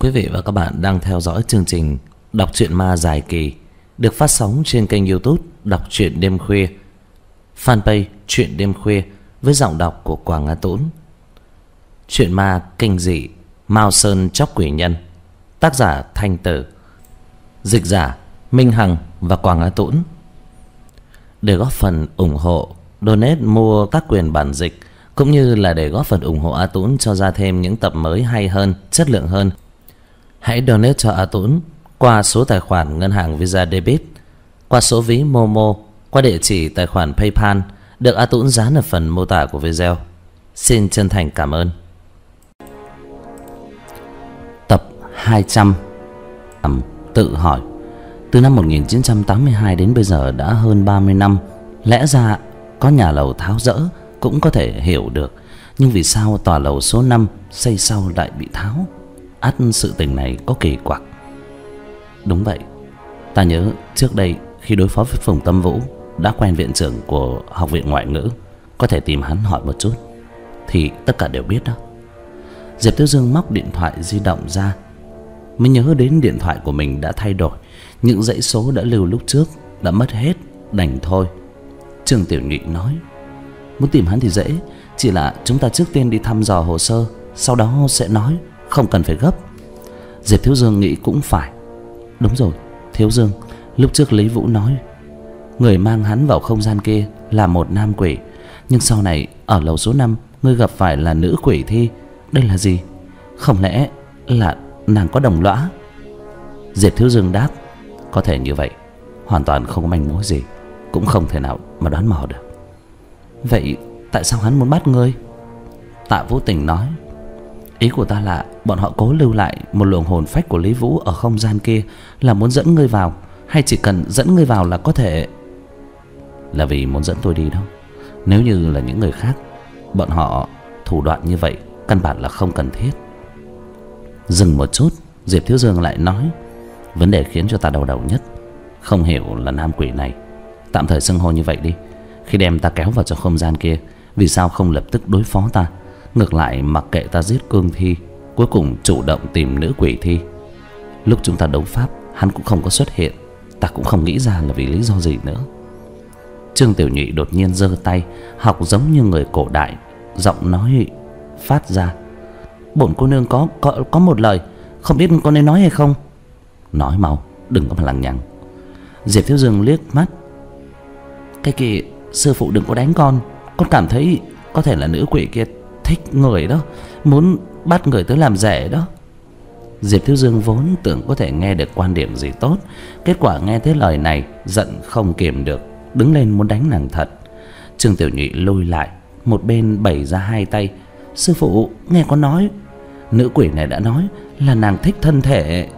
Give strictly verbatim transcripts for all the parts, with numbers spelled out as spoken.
Quý vị và các bạn đang theo dõi chương trình Đọc truyện ma dài kỳ được phát sóng trên kênh YouTube Đọc truyện đêm khuya, fanpage Truyện đêm khuya với giọng đọc của Quảng Á Tũng. Truyện ma kinh dị Mao Sơn Chóc Quỷ Nhân, tác giả Thanh Tử, dịch giả Minh Hằng và Quảng Á Tũng. Để góp phần ủng hộ, donate mua các quyền bản dịch cũng như là để góp phần ủng hộ Á Tũng cho ra thêm những tập mới hay hơn, chất lượng hơn, hãy donate cho Á Tũng qua số tài khoản ngân hàng Visa Debit, qua số ví Momo, qua địa chỉ tài khoản PayPal được Á Tũng dán ở phần mô tả của video. Xin chân thành cảm ơn. Tập hai trăm. Tự hỏi. Từ năm một nghìn chín trăm tám mươi hai đến bây giờ đã hơn ba mươi năm. Lẽ ra có nhà lầu tháo dỡ cũng có thể hiểu được, nhưng vì sao tòa lầu số năm xây sau lại bị tháo? Ắt sự tình này có kỳ quặc. Đúng vậy, ta nhớ trước đây khi đối phó với Phùng Tâm Vũ đã quen viện trưởng của Học viện Ngoại ngữ, có thể tìm hắn hỏi một chút thì tất cả đều biết đó. Diệp Thiếu Dương móc điện thoại di động ra, mới nhớ đến điện thoại của mình đã thay đổi, những dãy số đã lưu lúc trước đã mất hết, đành thôi. Trương Tiểu Nhụy nói: muốn tìm hắn thì dễ, chỉ là chúng ta trước tiên đi thăm dò hồ sơ, sau đó sẽ nói, không cần phải gấp. Diệp Thiếu Dương nghĩ cũng phải. Đúng rồi, Thiếu Dương, lúc trước Lý Vũ nói người mang hắn vào không gian kia là một nam quỷ, nhưng sau này ở lầu số năm ngươi gặp phải là nữ quỷ thi. Đây là gì? Không lẽ là nàng có đồng lõa? Diệp Thiếu Dương đáp: có thể như vậy, hoàn toàn không có manh mối gì, cũng không thể nào mà đoán mò được. Vậy tại sao hắn muốn bắt ngươi? Tạ Vũ Tình nói: ý của ta là bọn họ cố lưu lại một luồng hồn phách của Lý Vũ ở không gian kia là muốn dẫn ngươi vào, hay chỉ cần dẫn ngươi vào là có thể? Là vì muốn dẫn tôi đi đâu. Nếu như là những người khác, bọn họ thủ đoạn như vậy căn bản là không cần thiết. Dừng một chút, Diệp Thiếu Dương lại nói: vấn đề khiến cho ta đau đầu nhất, không hiểu là nam quỷ này, tạm thời xưng hô như vậy đi, khi đem ta kéo vào trong không gian kia, vì sao không lập tức đối phó ta, ngược lại mặc kệ ta giết cương thi, cuối cùng chủ động tìm nữ quỷ thi? Lúc chúng ta đấu pháp, hắn cũng không có xuất hiện, ta cũng không nghĩ ra là vì lý do gì nữa. Trương Tiểu Nhụy đột nhiên giơ tay, học giống như người cổ đại, giọng nói phát ra: bổn cô nương có có có một lời, không biết có nên nói hay không? Nói mau, đừng có mà lằng nhằng. Diệp Thiếu Dương liếc mắt: cái kia, sư phụ đừng có đánh con, con cảm thấy có thể là nữ quỷ kia thích người đó, muốn bắt người tới làm rể đó. Diệp Thiếu Dương vốn tưởng có thể nghe được quan điểm gì tốt, kết quả nghe thấy lời này giận không kiềm được, đứng lên muốn đánh nàng thật. Trương Tiểu Nhụy lùi lại một bên, bày ra hai tay: sư phụ, nghe con nói, nữ quỷ này đã nói là nàng thích thân thể.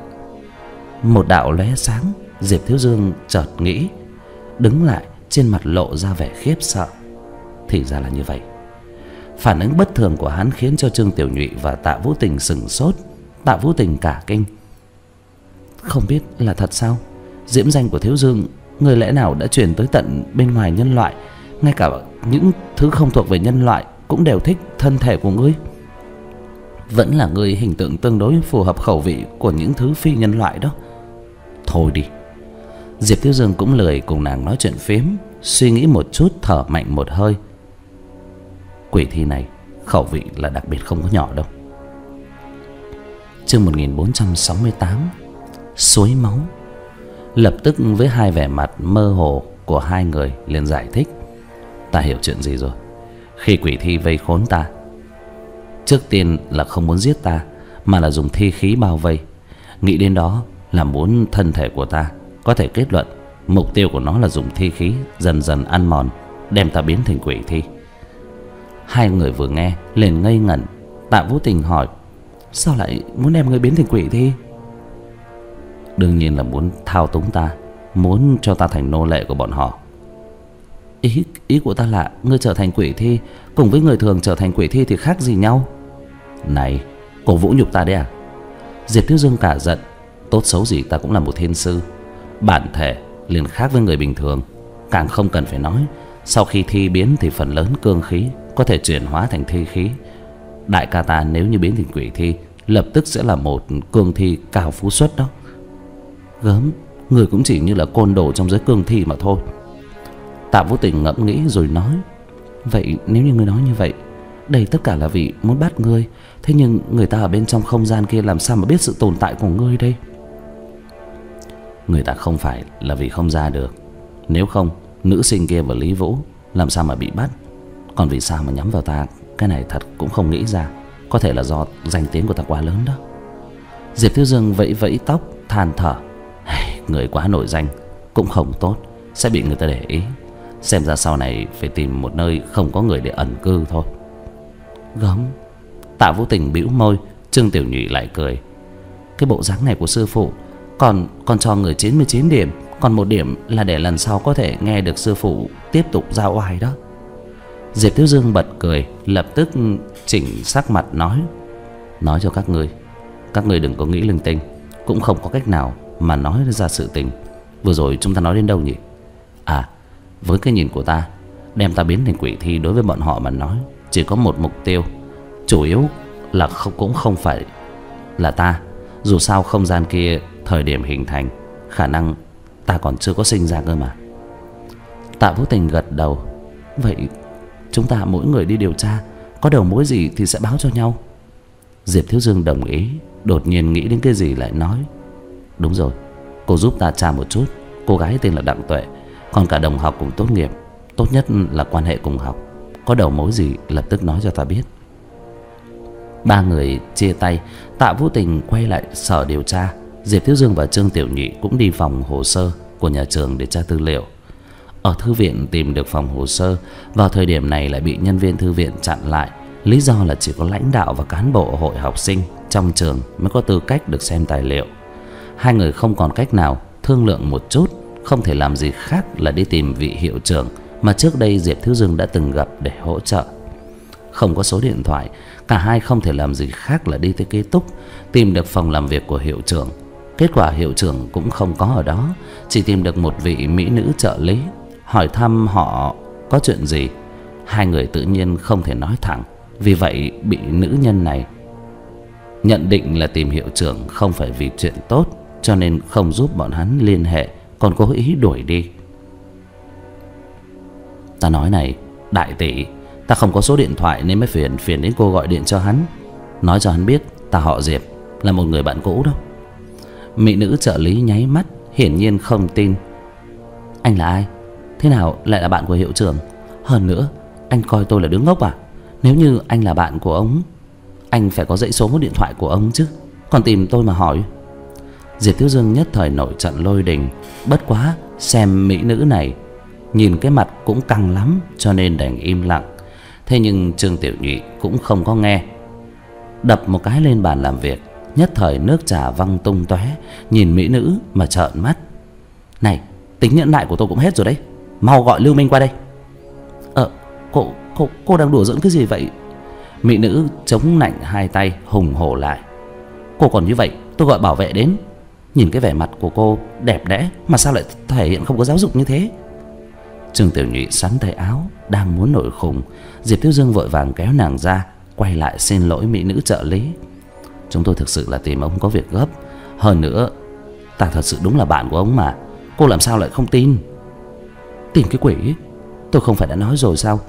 Một đạo lóe sáng, Diệp Thiếu Dương chợt nghĩ, đứng lại, trên mặt lộ ra vẻ khiếp sợ. Thì ra là như vậy. Phản ứng bất thường của hắn khiến cho Trương Tiểu Nhụy và Tạ Vũ Tình sửng sốt. Tạ Vũ Tình cả kinh: không biết là thật sao? Diễm danh của Thiếu Dương, người lẽ nào đã truyền tới tận bên ngoài nhân loại, ngay cả những thứ không thuộc về nhân loại cũng đều thích thân thể của ngươi? Vẫn là ngươi hình tượng tương đối phù hợp khẩu vị của những thứ phi nhân loại đó. Thôi đi. Diệp Thiếu Dương cũng lười cùng nàng nói chuyện phiếm, suy nghĩ một chút, thở mạnh một hơi. Quỷ thi này khẩu vị là đặc biệt không có nhỏ đâu. Chương một nghìn bốn trăm sáu mươi tám. Suối máu. Lập tức với hai vẻ mặt mơ hồ của hai người liền giải thích: ta hiểu chuyện gì rồi. Khi quỷ thi vây khốn ta, trước tiên là không muốn giết ta, mà là dùng thi khí bao vây. Nghĩ đến đó là muốn thân thể của ta, có thể kết luận mục tiêu của nó là dùng thi khí dần dần ăn mòn, đem ta biến thành quỷ thi. Hai người vừa nghe liền ngây ngẩn. Tạ Vũ Tình hỏi: sao lại muốn đem người biến thành quỷ thi? Đương nhiên là muốn thao túng ta, muốn cho ta thành nô lệ của bọn họ. Ý, ý của ta là ngươi trở thành quỷ thi cùng với người thường trở thành quỷ thi thì khác gì nhau? Này, cổ vũ nhục ta đấy à? Diệp Thiếu Dương cả giận: tốt xấu gì ta cũng là một thiên sư, bản thể liền khác với người bình thường. Càng không cần phải nói, sau khi thi biến thì phần lớn cương khí có thể chuyển hóa thành thi khí. Đại ca ta nếu như biến thành quỷ thi lập tức sẽ là một cương thi cao phú xuất đó. Gớm, người cũng chỉ như là côn đồ trong giới cương thi mà thôi. Tạ Vũ Tình ngẫm nghĩ rồi nói: vậy nếu như ngươi nói như vậy, đây tất cả là vì muốn bắt ngươi. Thế nhưng người ta ở bên trong không gian kia làm sao mà biết sự tồn tại của ngươi đây? Người ta không phải là vì không ra được. Nếu không, nữ sinh kia và Lý Vũ làm sao mà bị bắt? Còn vì sao mà nhắm vào ta, cái này thật cũng không nghĩ ra. Có thể là do danh tiếng của ta quá lớn đó. Diệp Thiếu Dương vẫy vẫy tóc than thở: người quá nổi danh cũng không tốt, sẽ bị người ta để ý. Xem ra sau này phải tìm một nơi không có người để ẩn cư thôi. Gớm. Tạ Vũ Tình bĩu môi. Trương Tiểu Nhụy lại cười: cái bộ dáng này của sư phụ còn còn cho người chín mươi chín điểm, còn một điểm là để lần sau có thể nghe được sư phụ tiếp tục ra oai đó. Diệp Thiếu Dương bật cười, lập tức chỉnh sắc mặt nói: nói cho các ngươi, các ngươi đừng có nghĩ linh tinh, cũng không có cách nào mà nói ra sự tình. Vừa rồi chúng ta nói đến đâu nhỉ? À, với cái nhìn của ta, đem ta biến thành quỷ thi đối với bọn họ mà nói chỉ có một mục tiêu, chủ yếu là không, cũng không phải là ta. Dù sao không gian kia thời điểm hình thành, khả năng ta còn chưa có sinh ra cơ mà. Tạ Vũ Tình gật đầu: vậy chúng ta mỗi người đi điều tra, có đầu mối gì thì sẽ báo cho nhau. Diệp Thiếu Dương đồng ý, đột nhiên nghĩ đến cái gì lại nói: đúng rồi, cô giúp ta tra một chút. Cô gái tên là Đặng Tuệ, còn cả đồng học cùng tốt nghiệp, tốt nhất là quan hệ cùng học. Có đầu mối gì lập tức nói cho ta biết. Ba người chia tay. Tạ Vũ Tình quay lại sở điều tra. Diệp Thiếu Dương và Trương Tiểu Nhị cũng đi phòng hồ sơ của nhà trường để tra tư liệu. Ở thư viện tìm được phòng hồ sơ, vào thời điểm này lại bị nhân viên thư viện chặn lại. Lý do là chỉ có lãnh đạo và cán bộ hội học sinh trong trường mới có tư cách được xem tài liệu. Hai người không còn cách nào, thương lượng một chút, không thể làm gì khác là đi tìm vị hiệu trưởng mà trước đây Diệp Thiếu Dương đã từng gặp để hỗ trợ. Không có số điện thoại, cả hai không thể làm gì khác là đi tới ký túc, tìm được phòng làm việc của hiệu trưởng. Kết quả hiệu trưởng cũng không có ở đó, chỉ tìm được một vị mỹ nữ trợ lý. Hỏi thăm họ có chuyện gì, hai người tự nhiên không thể nói thẳng, vì vậy bị nữ nhân này nhận định là tìm hiệu trưởng không phải vì chuyện tốt, cho nên không giúp bọn hắn liên hệ, còn cố ý đuổi đi. Ta nói này, đại tỷ, ta không có số điện thoại nên mới phiền phiền đến cô gọi điện cho hắn, nói cho hắn biết ta họ Diệp, là một người bạn cũ đâu. Mỹ nữ trợ lý nháy mắt, hiển nhiên không tin. Anh là ai? Thế nào lại là bạn của hiệu trưởng? Hơn nữa, anh coi tôi là đứa ngốc à? Nếu như anh là bạn của ông, anh phải có dãy số điện thoại của ông chứ, còn tìm tôi mà hỏi. Diệp Thiếu Dương nhất thời nổi trận lôi đình. Bất quá xem mỹ nữ này nhìn cái mặt cũng căng lắm, cho nên đành im lặng. Thế nhưng Trương Tiểu Nhụy cũng không có nghe, đập một cái lên bàn làm việc, nhất thời nước trà văng tung tóe, nhìn mỹ nữ mà trợn mắt. Này, tính nhẫn nại của tôi cũng hết rồi đấy, mau gọi Lưu Minh qua đây. Ờ, cô cô cô đang đùa giỡn cái gì vậy? Mỹ nữ chống nạnh hai tay hùng hổ lại. Cô còn như vậy, tôi gọi bảo vệ đến. Nhìn cái vẻ mặt của cô đẹp đẽ mà sao lại thể hiện không có giáo dục như thế? Trương Tiểu Nhụy sắn tay áo, đang muốn nổi khùng. Diệp Thiếu Dương vội vàng kéo nàng ra, quay lại xin lỗi mỹ nữ trợ lý. Chúng tôi thực sự là tìm ông có việc gấp. Hơn nữa, ta thật sự đúng là bạn của ông mà. Cô làm sao lại không tin? Tin cái quỷ? Tôi không phải đã nói rồi sao?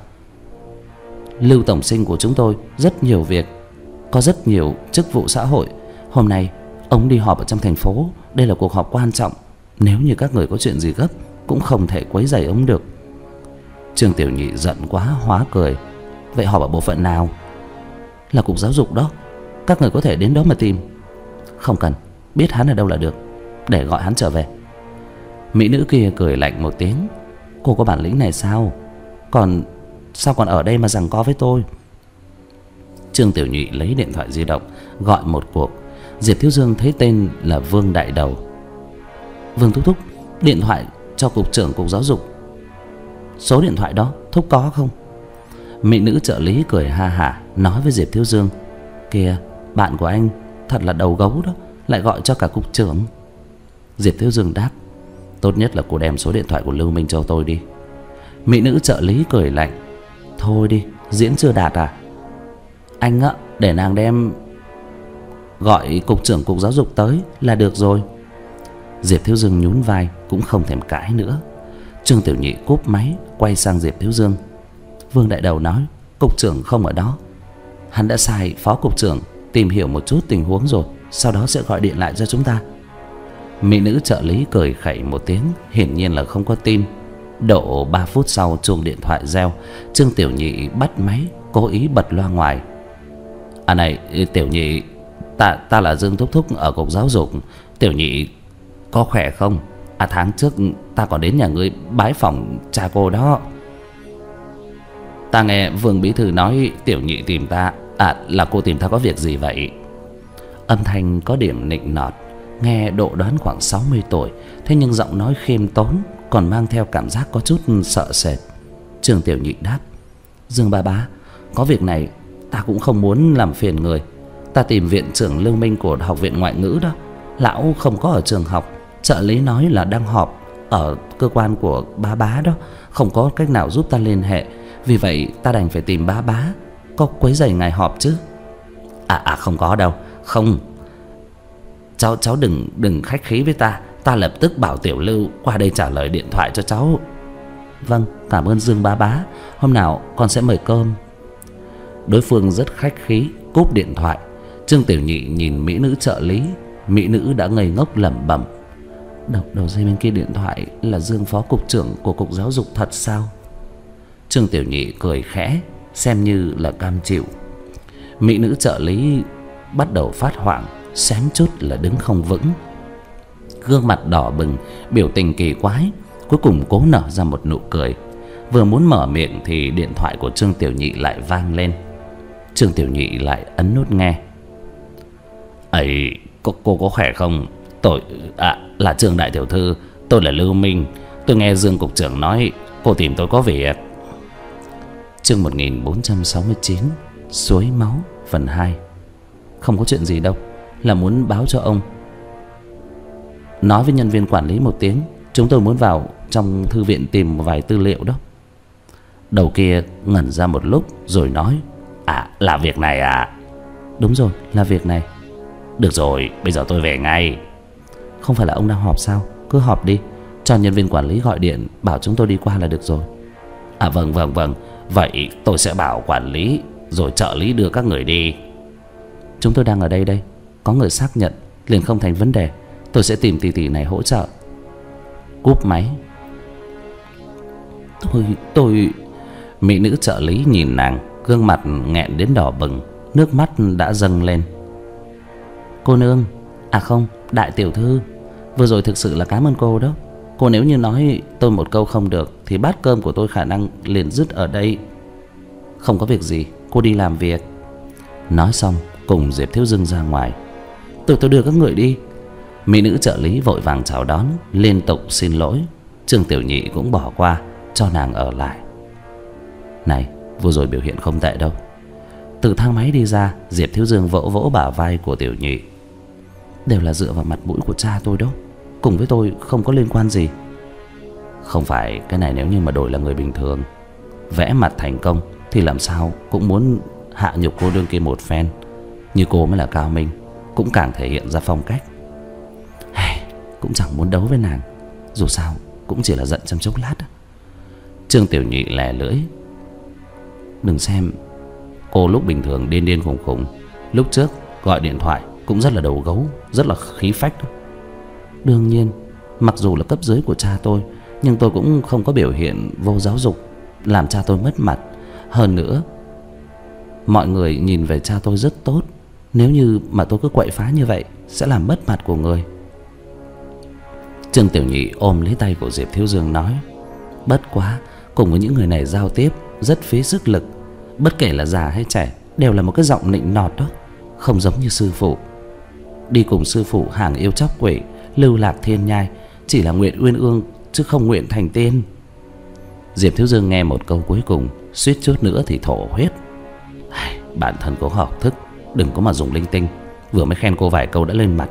Lưu tổng sinh của chúng tôi rất nhiều việc, có rất nhiều chức vụ xã hội. Hôm nay ông đi họp ở trong thành phố, đây là cuộc họp quan trọng. Nếu như các người có chuyện gì gấp, cũng không thể quấy rầy ông được. Trương Tiểu Nhị giận quá hóa cười. Vậy họp ở bộ phận nào? Là cục giáo dục đó, các người có thể đến đó mà tìm. Không cần, biết hắn ở đâu là được, để gọi hắn trở về. Mỹ nữ kia cười lạnh một tiếng. Cô có bản lĩnh này sao? Còn sao còn ở đây mà giằng co với tôi? Trương Tiểu Nhụy lấy điện thoại di động gọi một cuộc. Diệp Thiếu Dương thấy tên là Vương Đại Đầu. Vương thúc thúc, điện thoại cho cục trưởng cục giáo dục. Số điện thoại đó thúc có không? Mỹ nữ trợ lý cười ha hả nói với Diệp Thiếu Dương. Kìa, bạn của anh thật là đầu gấu đó, lại gọi cho cả cục trưởng. Diệp Thiếu Dương đáp. Tốt nhất là cô đem số điện thoại của Lưu Minh cho tôi đi. Mỹ nữ trợ lý cười lạnh. Thôi đi, diễn chưa đạt à? Anh á, để nàng đem. gọi cục trưởng cục giáo dục tới là được rồi. Diệp Thiếu Dương nhún vai cũng không thèm cãi nữa. Trương Tiểu Nhị cúp máy quay sang Diệp Thiếu Dương. Vương đại đầu nói cục trưởng không ở đó. Hắn đã sai phó cục trưởng tìm hiểu một chút tình huống rồi, sau đó sẽ gọi điện lại cho chúng ta. Mỹ nữ trợ lý cười khẩy một tiếng, hiển nhiên là không có tin. Độ ba phút sau chuông điện thoại reo. Trương Tiểu Nhị bắt máy, cố ý bật loa ngoài. À này Tiểu Nhị, ta ta là Dương Thúc Thúc ở cục giáo dục. Tiểu Nhị có khỏe không? À tháng trước ta còn đến nhà ngươi bái phỏng cha cô đó. Ta nghe Vương bí thư nói Tiểu Nhị tìm ta. À là cô tìm ta có việc gì vậy? Âm thanh có điểm nịnh nọt, nghe độ đoán khoảng sáu mươi tuổi, thế nhưng giọng nói khiêm tốn, còn mang theo cảm giác có chút sợ sệt. Trương Tiểu Nhị đáp: Dương ba bá, có việc này ta cũng không muốn làm phiền người. Ta tìm viện trưởng Lưu Minh của Học viện Ngoại ngữ đó. Lão không có ở trường học, trợ lý nói là đang họp ở cơ quan của bá bá đó, không có cách nào giúp ta liên hệ. Vì vậy ta đành phải tìm bá bá. Có quấy rầy ngài họp chứ? À à không có đâu. Không, cháu cháu đừng đừng khách khí với ta. Ta lập tức bảo Tiểu Lưu qua đây trả lời điện thoại cho cháu. Vâng, cảm ơn Dương bá bá. Hôm nào con sẽ mời cơm. Đối phương rất khách khí cúp điện thoại. Trương Tiểu Nhị nhìn mỹ nữ trợ lý. Mỹ nữ đã ngây ngốc lẩm bẩm: Đầu, đầu dây bên kia điện thoại là Dương phó cục trưởng của cục giáo dục thật sao? Trương Tiểu Nhị cười khẽ, xem như là cam chịu. Mỹ nữ trợ lý bắt đầu phát hoảng, xém chút là đứng không vững. Gương mặt đỏ bừng, biểu tình kỳ quái, cuối cùng cố nở ra một nụ cười. Vừa muốn mở miệng thì điện thoại của Trương Tiểu Nhị lại vang lên. Trương Tiểu Nhị lại ấn nút nghe. Ấy, cô, cô có khỏe không? Tôi, à, là Trương đại tiểu thư, tôi là Lưu Minh. Tôi nghe Dương cục trưởng nói cô tìm tôi có việc. Chương một nghìn bốn trăm sáu mươi chín, Suối máu phần hai. Không có chuyện gì đâu, là muốn báo cho ông. Nói với nhân viên quản lý một tiếng, chúng tôi muốn vào trong thư viện tìm một vài tư liệu đó. Đầu kia ngẩn ra một lúc rồi nói: À, là việc này à? Đúng rồi, là việc này. Được rồi, bây giờ tôi về ngay. Không phải là ông đang họp sao? Cứ họp đi, cho nhân viên quản lý gọi điện bảo chúng tôi đi qua là được rồi. À vâng vâng vâng, vậy tôi sẽ bảo quản lý rồi trợ lý đưa các người đi. Chúng tôi đang ở đây đây, có người xác nhận liền không thành vấn đề. Tôi sẽ tìm tỷ tỷ này hỗ trợ. Cúp máy. Tôi, tôi... Mỹ nữ trợ lý nhìn nàng, gương mặt nghẹn đến đỏ bừng, nước mắt đã dâng lên. Cô nương, à không, đại tiểu thư, vừa rồi thực sự là cảm ơn cô đó. Cô nếu như nói tôi một câu không được thì bát cơm của tôi khả năng liền dứt ở đây. Không có việc gì, cô đi làm việc. Nói xong cùng Diệp Thiếu Dương ra ngoài. Tôi tôi đưa các người đi. Mỹ nữ trợ lý vội vàng chào đón, liên tục xin lỗi. Trương Tiểu Nhị cũng bỏ qua, cho nàng ở lại. Này, vừa rồi biểu hiện không tệ đâu. Từ thang máy đi ra, Diệp Thiếu Dương vỗ vỗ bả vai của Tiểu Nhị. Đều là dựa vào mặt mũi của cha tôi đó, cùng với tôi không có liên quan gì. Không phải, cái này nếu như mà đổi là người bình thường, vẽ mặt thành công thì làm sao cũng muốn hạ nhục cô đương kia một phen. Như cô mới là cao minh, cũng càng thể hiện ra phong cách. Cũng chẳng muốn đấu với nàng, dù sao cũng chỉ là giận trong chốc lát. Trương Tiểu Nhị lè lưỡi. Đừng xem cô lúc bình thường điên điên khùng khùng, lúc trước gọi điện thoại cũng rất là đầu gấu, rất là khí phách. Đương nhiên, mặc dù là cấp dưới của cha tôi, nhưng tôi cũng không có biểu hiện vô giáo dục làm cha tôi mất mặt. Hơn nữa, mọi người nhìn về cha tôi rất tốt. Nếu như mà tôi cứ quậy phá như vậy sẽ làm mất mặt của người. Trương Tiểu Nhị ôm lấy tay của Diệp Thiếu Dương nói: Bất quá, cùng với những người này giao tiếp rất phí sức lực. Bất kể là già hay trẻ đều là một cái giọng nịnh nọt đó, không giống như sư phụ. Đi cùng sư phụ hàng yêu chóc quỷ, lưu lạc thiên nhai, chỉ là nguyện uyên ương chứ không nguyện thành tiên. Diệp Thiếu Dương nghe một câu cuối cùng, suýt chút nữa thì thổ huyết. Bản thân có học thức, đừng có mà dùng linh tinh. Vừa mới khen cô vài câu đã lên mặt.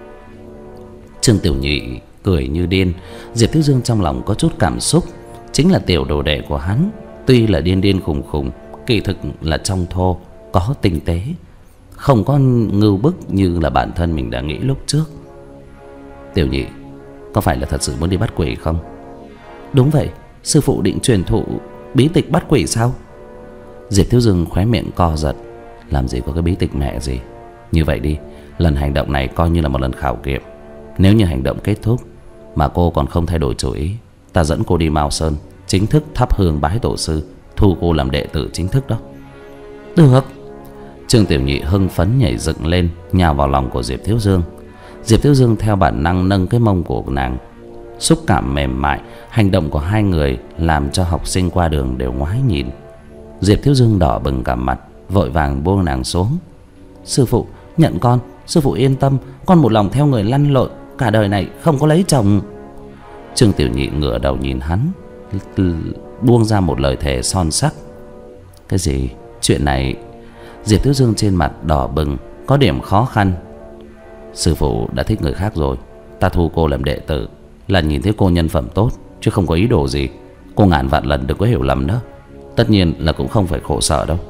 Trương Tiểu Nhị cười như điên. Diệp Thiếu Dương trong lòng có chút cảm xúc. Chính là tiểu đồ đệ của hắn, tuy là điên điên khùng khùng, kỳ thực là trong thô, có tinh tế. không có ngưu bức như là bản thân mình đã nghĩ lúc trước. Tiểu Nhị, có phải là thật sự muốn đi bắt quỷ không? Đúng vậy, sư phụ định truyền thụ bí tịch bắt quỷ sao? Diệp Thiếu Dương khóe miệng co giật. Làm gì có cái bí tịch mẹ gì. Như vậy đi, lần hành động này coi như là một lần khảo nghiệm. Nếu như hành động kết thúc mà cô còn không thay đổi chủ ý, ta dẫn cô đi Mao Sơn, chính thức thắp hương bái tổ sư, thu cô làm đệ tử chính thức đó. Được. Trương Tiểu Nhị hưng phấn nhảy dựng lên, nhào vào lòng của Diệp Thiếu Dương. Diệp Thiếu Dương theo bản năng nâng cái mông của nàng. Xúc cảm mềm mại, hành động của hai người làm cho học sinh qua đường đều ngoái nhìn. Diệp Thiếu Dương đỏ bừng cả mặt, vội vàng buông nàng xuống. Sư phụ, nhận con. Sư phụ yên tâm, con một lòng theo người lăn lộn, cả đời này không có lấy chồng. Trương Tiểu Nhị ngửa đầu nhìn hắn, buông ra một lời thề son sắc. Cái gì? Chuyện này? Diệp Thiếu Dương trên mặt đỏ bừng, có điểm khó khăn. Sư phụ đã thích người khác rồi. Ta thu cô làm đệ tử là nhìn thấy cô nhân phẩm tốt, chứ không có ý đồ gì. Cô ngàn vạn lần đừng có hiểu lầm đó. Tất nhiên là cũng không phải khổ sở đâu.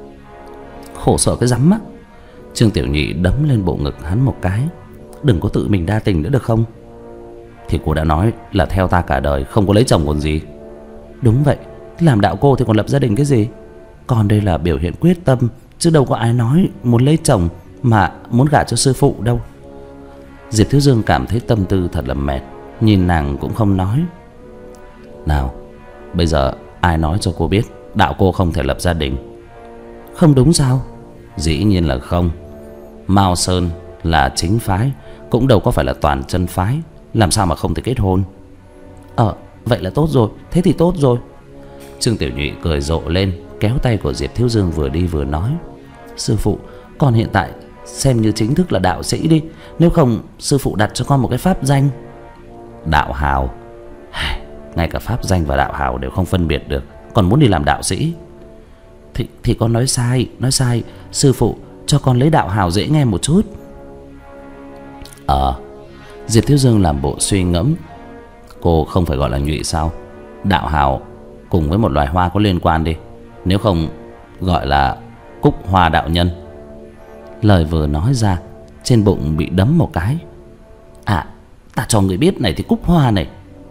Khổ sở cái rắm á. Trương Tiểu Nhị đấm lên bộ ngực hắn một cái. Đừng có tự mình đa tình nữa được không? Thì cô đã nói là theo ta cả đời, không có lấy chồng còn gì. Đúng vậy, làm đạo cô thì còn lập gia đình cái gì. Còn đây là biểu hiện quyết tâm, chứ đâu có ai nói muốn lấy chồng mà muốn gả cho sư phụ đâu. Diệp Thiếu Dương cảm thấy tâm tư thật là mệt, nhìn nàng cũng không nói. Nào, bây giờ ai nói cho cô biết đạo cô không thể lập gia đình? Không đúng sao? Dĩ nhiên là không. Mao Sơn là chính phái, cũng đâu có phải là toàn chân phái, làm sao mà không thể kết hôn. Ờ, vậy là tốt rồi, thế thì tốt rồi. Trương Tiểu Nhụy cười rộ lên, kéo tay của Diệp Thiếu Dương vừa đi vừa nói. Sư phụ, con hiện tại xem như chính thức là đạo sĩ đi. Nếu không sư phụ đặt cho con một cái pháp danh. Đạo hào? Ngay cả pháp danh và đạo hào đều không phân biệt được, còn muốn đi làm đạo sĩ? Thì, thì con nói sai, nói sai. Sư phụ cho con lấy đạo hào dễ nghe một chút. Ờ. Diệp Thiếu Dương làm bộ suy ngẫm. Cô không phải gọi là Nhụy sao? Đạo hào cùng với một loài hoa có liên quan đi. Nếu không gọi là Cúc Hoa đạo nhân. Lời vừa nói ra, trên bụng bị đấm một cái. À, ta cho người biết này thì Cúc Hoa này.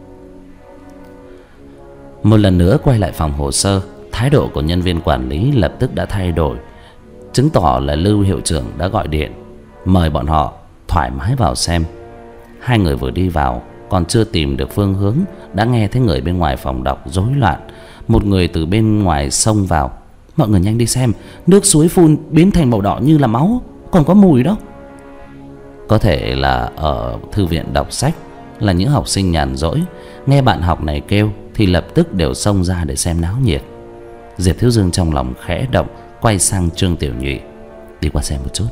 Một lần nữa quay lại phòng hồ sơ, thái độ của nhân viên quản lý lập tức đã thay đổi, chứng tỏ là Lưu hiệu trưởng đã gọi điện mời bọn họ thoải mái vào xem. Hai người vừa đi vào còn chưa tìm được phương hướng, đã nghe thấy người bên ngoài phòng đọc rối loạn. Một người từ bên ngoài xông vào. Mọi người nhanh đi xem, nước suối phun biến thành màu đỏ như là máu, còn có mùi đó. Có thể là ở thư viện đọc sách, là những học sinh nhàn rỗi, nghe bạn học này kêu thì lập tức đều xông ra để xem náo nhiệt. Diệp Thiếu Dương trong lòng khẽ động, quay sang Trương Tiểu Nhụy. Đi qua xem một chút.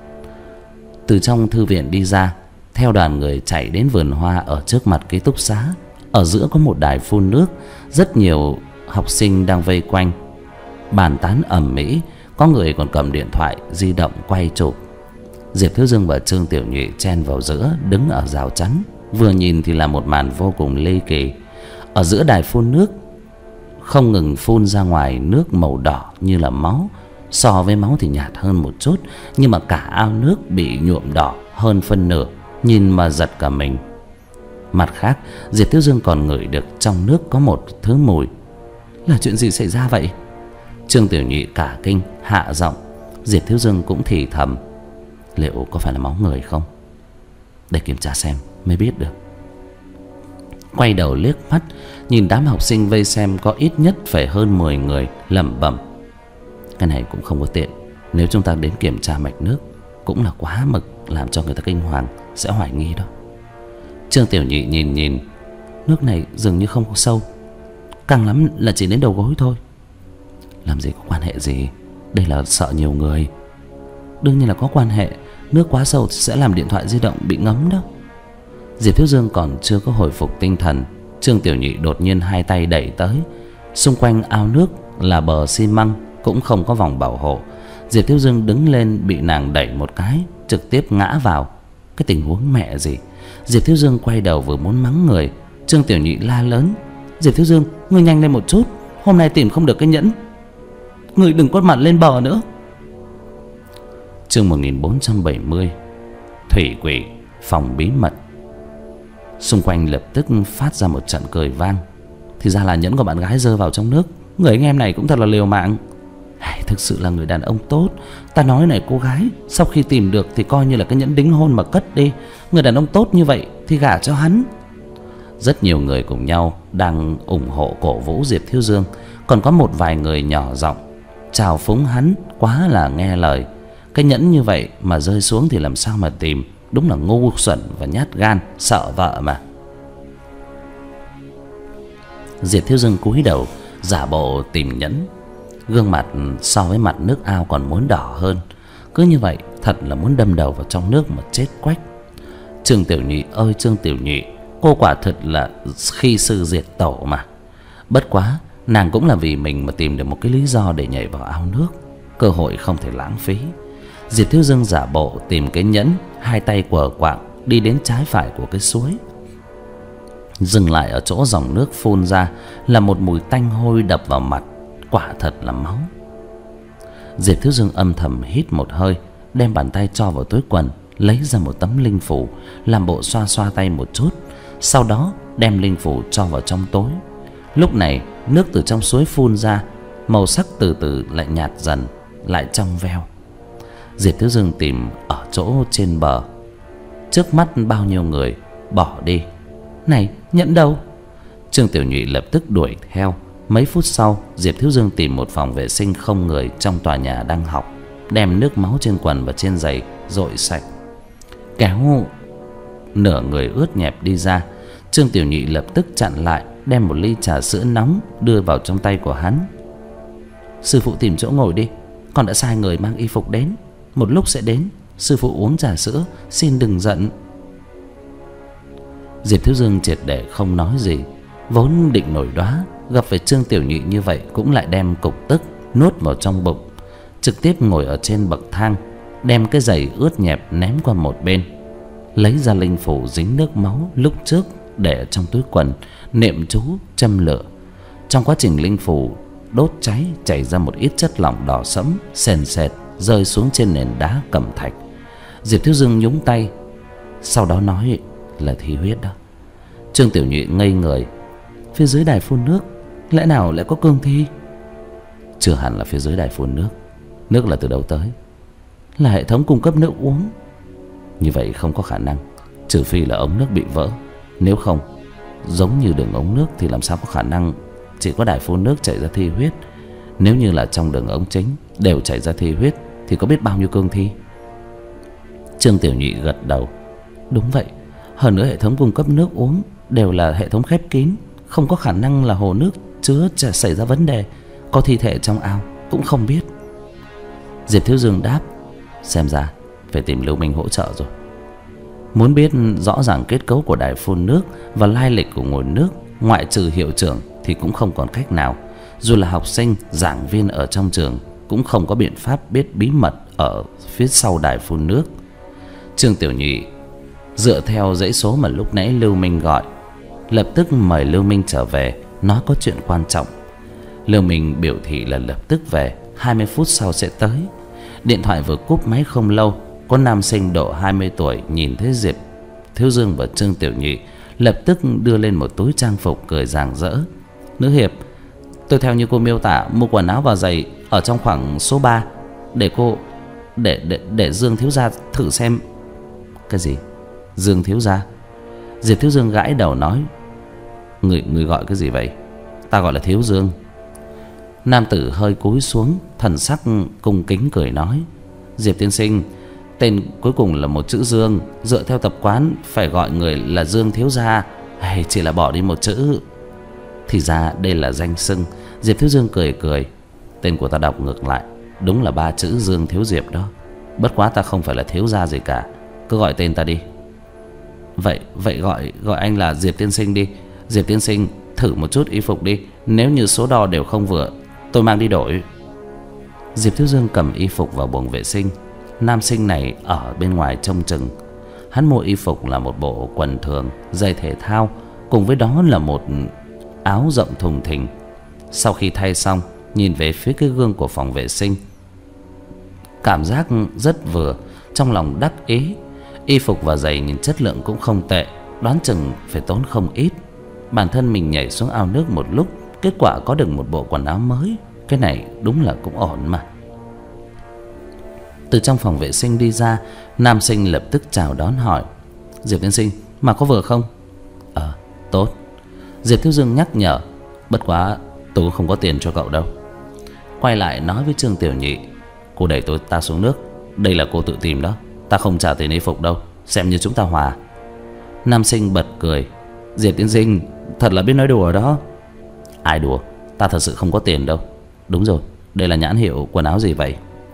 Từ trong thư viện đi ra, theo đoàn người chạy đến vườn hoa ở trước mặt ký túc xá. Ở giữa có một đài phun nước, rất nhiều học sinh đang vây quanh bàn tán ầm ĩ, có người còn cầm điện thoại di động quay chụp. Diệp Thiếu Dương và Trương Tiểu Nhụy chen vào giữa, đứng ở rào chắn. Vừa nhìn thì là một màn vô cùng ly kỳ. Ở giữa đài phun nước không ngừng phun ra ngoài nước màu đỏ như là máu. So với máu thì nhạt hơn một chút, nhưng mà cả ao nước bị nhuộm đỏ hơn phân nửa, nhìn mà giật cả mình. Mặt khác, Diệp Thiếu Dương còn ngửi được trong nước có một thứ mùi. Là chuyện gì xảy ra vậy? Trương Tiểu Nhụy cả kinh hạ giọng. Diệp Thiếu Dương cũng thì thầm, liệu có phải là máu người không? Để kiểm tra xem mới biết được. Quay đầu liếc mắt nhìn đám học sinh vây xem, có ít nhất phải hơn mười người, lẩm bẩm, cái này cũng không có tiện. Nếu chúng ta đến kiểm tra mạch nước cũng là quá mực, làm cho người ta kinh hoàng, sẽ hoài nghi đó. Trương Tiểu Nhị nhìn nhìn, nước này dường như không có sâu, càng lắm là chỉ đến đầu gối thôi. Làm gì có quan hệ gì, đây là sợ nhiều người. Đương nhiên là có quan hệ, nước quá sâu sẽ làm điện thoại di động bị ngấm đó. Diệp Thiếu Dương còn chưa có hồi phục tinh thần, Trương Tiểu Nhị đột nhiên hai tay đẩy tới. Xung quanh ao nước là bờ xi măng, cũng không có vòng bảo hộ. Diệp Thiếu Dương đứng lên bị nàng đẩy một cái, trực tiếp ngã vào. Cái tình huống mẹ gì. Diệp Thiếu Dương quay đầu vừa muốn mắng người, Trương Tiểu Nhị la lớn, Diệp Thiếu Dương, ngươi nhanh lên một chút, hôm nay tìm không được cái nhẫn, ngươi đừng quất mặt lên bờ nữa. Chương một nghìn bốn trăm bảy mươi. Thủy quỷ phòng bí mật. Xung quanh lập tức phát ra một trận cười vang. Thì ra là nhẫn của bạn gái rơi vào trong nước. Người anh em này cũng thật là liều mạng. Hay, thực sự là người đàn ông tốt. Ta nói này cô gái, sau khi tìm được thì coi như là cái nhẫn đính hôn mà cất đi. Người đàn ông tốt như vậy thì gả cho hắn. Rất nhiều người cùng nhau đang ủng hộ cổ vũ Diệp Thiếu Dương. Còn có một vài người nhỏ giọng chào phúng hắn quá là nghe lời. Cái nhẫn như vậy mà rơi xuống thì làm sao mà tìm. Đúng là ngu xuẩn và nhát gan, sợ vợ mà. Diệp Thiếu Dương cúi đầu giả bộ tìm nhẫn. Gương mặt so với mặt nước ao còn muốn đỏ hơn. Cứ như vậy thật là muốn đâm đầu vào trong nước mà chết quách. Trương Tiểu Nhị ơi Trương Tiểu Nhị, cô quả thật là khi sư diệt tổ mà. Bất quá nàng cũng là vì mình mà tìm được một cái lý do để nhảy vào ao nước. Cơ hội không thể lãng phí. Diệp Thiếu Dương giả bộ tìm cái nhẫn, hai tay quờ quạng đi đến trái phải của cái suối. Dừng lại ở chỗ dòng nước phun ra là một mùi tanh hôi đập vào mặt, quả thật là máu. Diệp Thiếu Dương âm thầm hít một hơi, đem bàn tay cho vào túi quần, lấy ra một tấm linh phủ, làm bộ xoa xoa tay một chút, sau đó đem linh phủ cho vào trong tối. Lúc này nước từ trong suối phun ra, màu sắc từ từ lại nhạt dần, lại trong veo. Diệp Thiếu Dương tìm ở chỗ trên bờ. Trước mắt bao nhiêu người bỏ đi. Này, nhẫn đâu? Trương Tiểu Nhụy lập tức đuổi theo. Mấy phút sau, Diệp Thiếu Dương tìm một phòng vệ sinh không người trong tòa nhà đang học, đem nước máu trên quần và trên giày dội sạch, kéo nửa người ướt nhẹp đi ra. Trương Tiểu Nhụy lập tức chặn lại, đem một ly trà sữa nóng đưa vào trong tay của hắn. Sư phụ tìm chỗ ngồi đi, con đã sai người mang y phục đến, một lúc sẽ đến. Sư phụ uống trà sữa, xin đừng giận. Diệp Thiếu Dương triệt để không nói gì. Vốn định nổi đoá, gặp phải Trương Tiểu Nhụy như vậy cũng lại đem cục tức nuốt vào trong bụng. Trực tiếp ngồi ở trên bậc thang, đem cái giày ướt nhẹp ném qua một bên, lấy ra linh phủ dính nước máu lúc trước để ở trong túi quần, niệm chú châm lửa. Trong quá trình linh phủ đốt cháy, chảy ra một ít chất lỏng đỏ sẫm sền sệt rơi xuống trên nền đá cẩm thạch. Diệp Thiếu Dương nhúng tay, sau đó nói là thi huyết đó. Trương Tiểu Nhụy ngây người. Phía dưới đài phun nước lẽ nào lại có cương thi? Chưa hẳn là phía dưới đài phun nước. Nước là từ đâu tới? Là hệ thống cung cấp nước uống. Như vậy không có khả năng, trừ phi là ống nước bị vỡ. Nếu không, giống như đường ống nước thì làm sao có khả năng chỉ có đài phun nước chảy ra thi huyết. Nếu như là trong đường ống chính đều chảy ra thi huyết thì có biết bao nhiêu cương thi. Trương Tiểu Nhụy gật đầu. Đúng vậy, hơn nữa hệ thống cung cấp nước uống đều là hệ thống khép kín, không có khả năng là hồ nước chứa xảy ra vấn đề, có thi thể trong ao cũng không biết. Diệp Thiếu Dương đáp. Xem ra phải tìm Lưu Minh hỗ trợ rồi. Muốn biết rõ ràng kết cấu của đài phun nước và lai lịch của nguồn nước, ngoại trừ hiệu trưởng thì cũng không còn cách nào. Dù là học sinh, giảng viên ở trong trường cũng không có biện pháp biết bí mật ở phía sau đài phun nước. Trương Tiểu Nhụy dựa theo dãy số mà lúc nãy Lưu Minh gọi, lập tức mời Lưu Minh trở về, nói có chuyện quan trọng. Lưu Minh biểu thị là lập tức về, hai mươi phút sau sẽ tới. Điện thoại vừa cúp máy không lâu, có nam sinh độ hai mươi tuổi nhìn thấy Diệp Thiếu Dương và Trương Tiểu Nhụy, lập tức đưa lên một túi trang phục cười rạng rỡ. Nữ hiệp, tôi theo như cô miêu tả mua quần áo và giày ở trong khoảng số ba để cô để để để Dương thiếu gia thử xem. Cái gì? Dương thiếu gia? Diệp Thiếu Dương gãi đầu nói. Người người gọi cái gì vậy? Ta gọi là Thiếu Dương. Nam tử hơi cúi xuống, thần sắc cung kính cười nói. Diệp tiên sinh, tên cuối cùng là một chữ Dương, dựa theo tập quán phải gọi người là Dương thiếu gia, hay chỉ là bỏ đi một chữ. Thì ra đây là danh xưng. Diệp Thiếu Dương cười cười. Tên của ta đọc ngược lại, đúng là ba chữ Dương Thiếu Diệp đó. Bất quá ta không phải là thiếu gia gì cả, cứ gọi tên ta đi. Vậy vậy gọi gọi anh là Diệp tiên sinh đi. Diệp tiên sinh thử một chút y phục đi, nếu như số đo đều không vừa, tôi mang đi đổi. Diệp Thiếu Dương cầm y phục vào buồng vệ sinh. Nam sinh này ở bên ngoài trông chừng. Hắn mua y phục là một bộ quần thường, giày thể thao, cùng với đó là một áo rộng thùng thình. Sau khi thay xong, nhìn về phía cái gương của phòng vệ sinh, cảm giác rất vừa, trong lòng đắc ý. Y phục và giày nhìn chất lượng cũng không tệ, đoán chừng phải tốn không ít. Bản thân mình nhảy xuống ao nước một lúc, kết quả có được một bộ quần áo mới. Cái này đúng là cũng ổn mà. Từ trong phòng vệ sinh đi ra, nam sinh lập tức chào đón hỏi: Diệp tiên sinh, mà có vừa không? Ờ, tốt. Diệp Thiếu Dương nhắc nhở: Bất quá tôi không có tiền cho cậu đâu. Quay lại nói với Trương Tiểu Nhị: Cô đẩy tôi ta xuống nước, đây là cô tự tìm đó, ta không trả tiền y phục đâu, xem như chúng ta hòa. Nam sinh bật cười: Diệp tiên sinh thật là biết nói đùa đó. Ai đùa, ta thật sự không có tiền đâu. Đúng rồi, đây là nhãn hiệu quần áo gì vậy?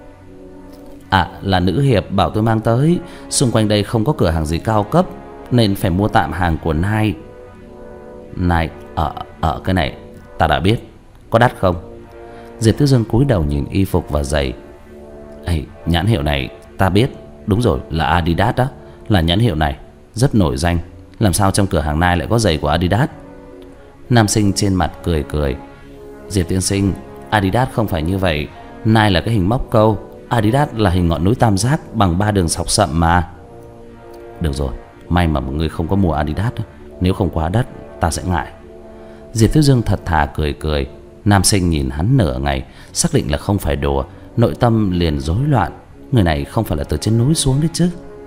À, là nữ hiệp bảo tôi mang tới. Xung quanh đây không có cửa hàng gì cao cấp, nên phải mua tạm hàng của Nike. Nike, ở, ở cái này ta đã biết. Có đắt không? Diệp Thiếu Dương cúi đầu nhìn y phục và giày. Ê, nhãn hiệu này ta biết. Đúng rồi, là Adidas đó. Là nhãn hiệu này, rất nổi danh. Làm sao trong cửa hàng Nike lại có giày của Adidas? Nam sinh trên mặt cười cười: Diệp tiên sinh, Adidas không phải như vậy. Nike là cái hình móc câu, Adidas là hình ngọn núi tam giác bằng ba đường sọc sậm mà. Được rồi, may mà mọi người không có mua Adidas, nếu không quá đắt ta sẽ ngại. Diệp Thiếu Dương thật thà cười cười. Nam sinh nhìn hắn nửa ngày, xác định là không phải đùa, nội tâm liền rối loạn. Người này không phải là từ trên núi xuống đấy chứ.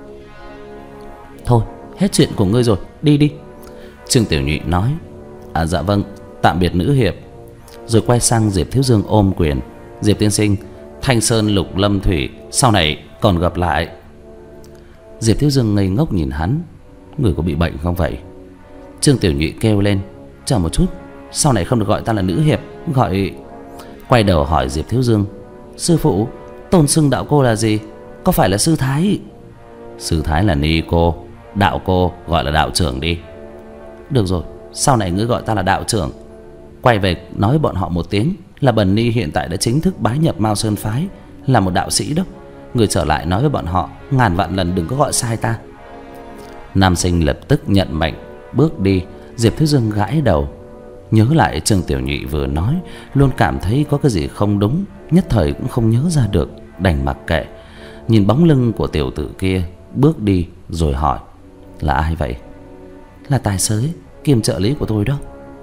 Thôi, hết chuyện của ngươi rồi, đi đi. Trương Tiểu Nhụy nói: À dạ vâng, tạm biệt nữ hiệp. Rồi quay sang Diệp Thiếu Dương ôm quyền: Diệp tiên sinh, Thanh Sơn Lục Lâm Thủy, sau này còn gặp lại. Diệp Thiếu Dương ngây ngốc nhìn hắn: Người có bị bệnh không vậy? Trương Tiểu Nhụy kêu lên: Chờ một chút, sau này không được gọi ta là nữ hiệp, gọi... Quay đầu hỏi Diệp Thiếu Dương: Sư phụ, tôn xưng đạo cô là gì? Có phải là sư thái? Sư thái là ni cô, đạo cô gọi là đạo trưởng đi. Được rồi, sau này ngươi gọi ta là đạo trưởng. Quay về nói bọn họ một tiếng là Bần Ni hiện tại đã chính thức bái nhập Mao Sơn phái, là một đạo sĩ đó. Người trở lại nói với bọn họ ngàn vạn lần đừng có gọi sai ta. Nam sinh lập tức nhận mệnh bước đi. Diệp Thiếu Dương gãi đầu, nhớ lại Trương Tiểu Nhụy vừa nói, luôn cảm thấy có cái gì không đúng, nhất thời cũng không nhớ ra được, đành mặc kệ. Nhìn bóng lưng của tiểu tử kia bước đi rồi hỏi: Là ai vậy? Là tài xế kiêm trợ lý của tôi đó.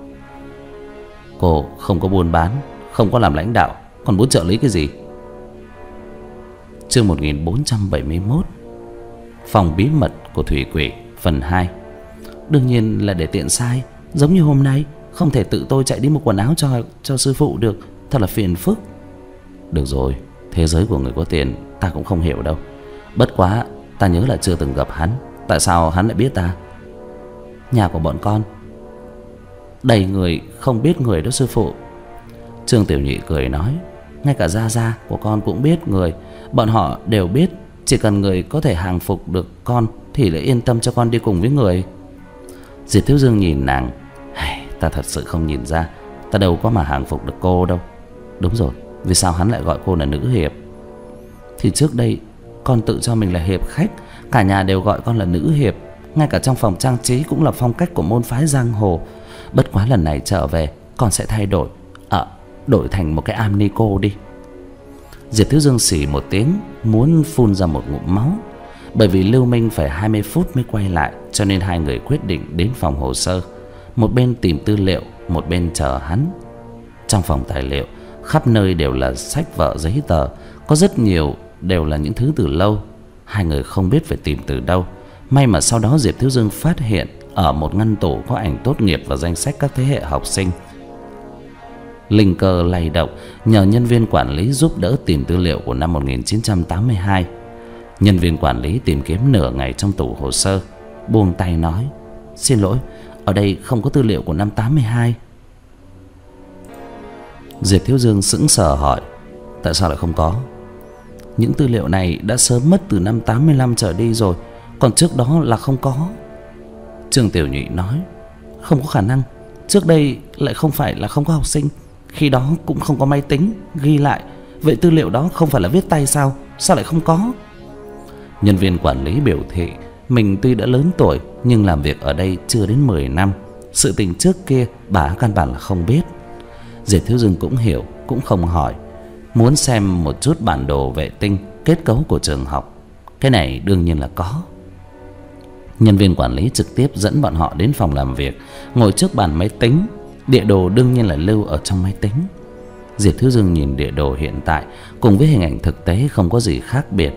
Cô không có buôn bán, không có làm lãnh đạo, còn muốn trợ lý cái gì? Chương một nghìn bốn trăm bảy mươi mốt. Phòng bí mật của Thủy Quỷ phần hai. Đương nhiên là để tiện sai, giống như hôm nay không thể tự tôi chạy đi mua quần áo cho cho sư phụ được, thật là phiền phức. Được rồi, thế giới của người có tiền ta cũng không hiểu đâu. Bất quá ta nhớ là chưa từng gặp hắn, tại sao hắn lại biết ta? Nhà của bọn con đầy người không biết người đó sư phụ. Trương Tiểu Nhụy cười nói: Ngay cả gia gia của con cũng biết người, bọn họ đều biết. Chỉ cần người có thể hàng phục được con thì lại yên tâm cho con đi cùng với người. Diệp Thiếu Dương nhìn nàng: Ta thật sự không nhìn ra, ta đâu có mà hàng phục được cô đâu. Đúng rồi, vì sao hắn lại gọi cô là nữ hiệp? Thì trước đây con tự cho mình là hiệp khách, cả nhà đều gọi con là nữ hiệp, ngay cả trong phòng trang trí cũng là phong cách của môn phái giang hồ. Bất quá lần này trở về con sẽ thay đổi, à, đổi thành một cái am ni cô đi. Diệp Thiếu Dương xì một tiếng, muốn phun ra một ngụm máu. Bởi vì Lưu Minh phải hai mươi phút mới quay lại, cho nên hai người quyết định đến phòng hồ sơ, một bên tìm tư liệu, một bên chờ hắn. Trong phòng tài liệu khắp nơi đều là sách vở giấy tờ, có rất nhiều đều là những thứ từ lâu. Hai người không biết phải tìm từ đâu. May mà sau đó Diệp Thiếu Dương phát hiện ở một ngăn tủ có ảnh tốt nghiệp và danh sách các thế hệ học sinh. Linh cơ lay động, nhờ nhân viên quản lý giúp đỡ tìm tư liệu của năm một nghìn chín trăm tám mươi hai. Nhân viên quản lý tìm kiếm nửa ngày trong tủ hồ sơ, buông tay nói: Xin lỗi, ở đây không có tư liệu của năm tám mươi hai. Diệp Thiếu Dương sững sờ hỏi: Tại sao lại không có? Những tư liệu này đã sớm mất từ năm tám mươi lăm trở đi rồi, còn trước đó là không có. Trương Tiểu Nhụy nói: Không có khả năng, trước đây lại không phải là không có học sinh, khi đó cũng không có máy tính ghi lại. Vậy tư liệu đó không phải là viết tay sao? Sao lại không có? Nhân viên quản lý biểu thị mình tuy đã lớn tuổi nhưng làm việc ở đây chưa đến mười năm, sự tình trước kia bà căn bản là không biết. Diệp Thiếu Dương cũng hiểu, cũng không hỏi, muốn xem một chút bản đồ vệ tinh kết cấu của trường học. Cái này đương nhiên là có. Nhân viên quản lý trực tiếp dẫn bọn họ đến phòng làm việc, ngồi trước bàn máy tính. Địa đồ đương nhiên là lưu ở trong máy tính. Diệp Thiếu Dương nhìn địa đồ hiện tại cùng với hình ảnh thực tế không có gì khác biệt.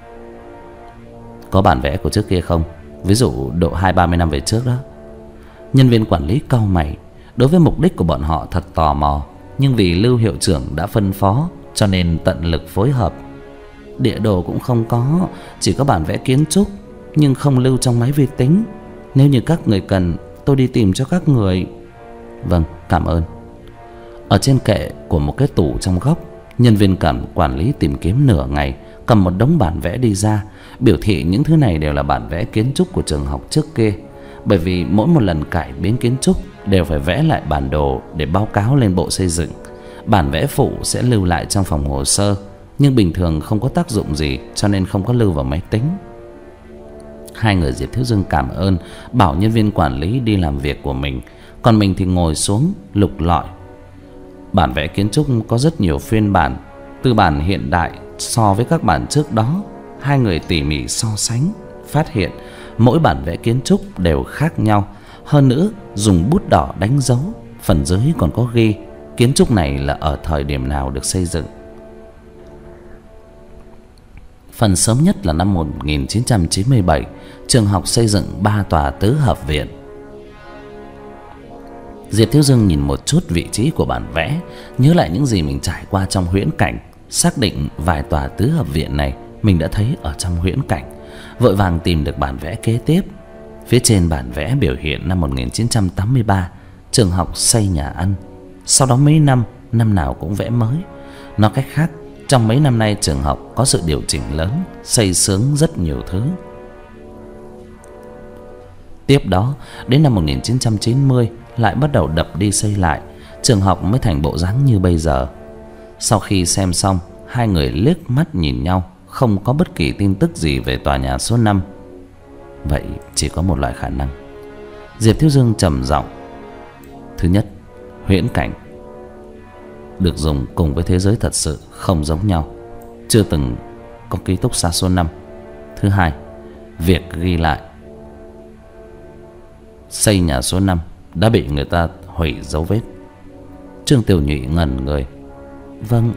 Có bản vẽ của trước kia không? Ví dụ độ hai ba mươi năm về trước đó. Nhân viên quản lý cau mày. Đối với mục đích của bọn họ thật tò mò, nhưng vì Lưu hiệu trưởng đã phân phó cho nên tận lực phối hợp. Địa đồ cũng không có, chỉ có bản vẽ kiến trúc, nhưng không lưu trong máy vi tính. Nếu như các người cần, tôi đi tìm cho các người. Vâng, cảm ơn. Ở trên kệ của một cái tủ trong góc, nhân viên cẩn quản lý tìm kiếm nửa ngày, cầm một đống bản vẽ đi ra, biểu thị những thứ này đều là bản vẽ kiến trúc của trường học trước kia. Bởi vì mỗi một lần cải biến kiến trúc đều phải vẽ lại bản đồ để báo cáo lên Bộ Xây dựng. Bản vẽ phụ sẽ lưu lại trong phòng hồ sơ, nhưng bình thường không có tác dụng gì, cho nên không có lưu vào máy tính. Hai người Diệp Thiếu Dương cảm ơn, bảo nhân viên quản lý đi làm việc của mình, còn mình thì ngồi xuống lục lọi. Bản vẽ kiến trúc có rất nhiều phiên bản, từ bản hiện đại so với các bản trước đó. Hai người tỉ mỉ so sánh, phát hiện mỗi bản vẽ kiến trúc đều khác nhau. Hơn nữa dùng bút đỏ đánh dấu, phần dưới còn có ghi kiến trúc này là ở thời điểm nào được xây dựng. Phần sớm nhất là năm một nghìn chín trăm chín mươi bảy, trường học xây dựng ba tòa tứ hợp viện. Diệp Thiếu Dương nhìn một chút vị trí của bản vẽ, nhớ lại những gì mình trải qua trong huyễn cảnh, xác định vài tòa tứ hợp viện này mình đã thấy ở trong huyễn cảnh, vội vàng tìm được bản vẽ kế tiếp. Phía trên bản vẽ biểu hiện năm một nghìn chín trăm tám mươi ba, trường học xây nhà ăn. Sau đó mấy năm, năm nào cũng vẽ mới. Nói cách khác, trong mấy năm nay trường học có sự điều chỉnh lớn, xây xướng rất nhiều thứ. Tiếp đó, đến năm một nghìn chín trăm chín mươi lại bắt đầu đập đi xây lại, trường học mới thành bộ dáng như bây giờ. Sau khi xem xong, hai người liếc mắt nhìn nhau, không có bất kỳ tin tức gì về tòa nhà số năm. Vậy chỉ có một loại khả năng. Diệp Thiếu Dương trầm giọng. Thứ nhất, huyễn cảnh được dùng cùng với thế giới thật sự không giống nhau, chưa từng có ký túc xá số năm. Thứ hai, việc ghi lại xây nhà số năm đã bị người ta hủy dấu vết. Trương Tiểu Nhụy ngẩn người. Vâng,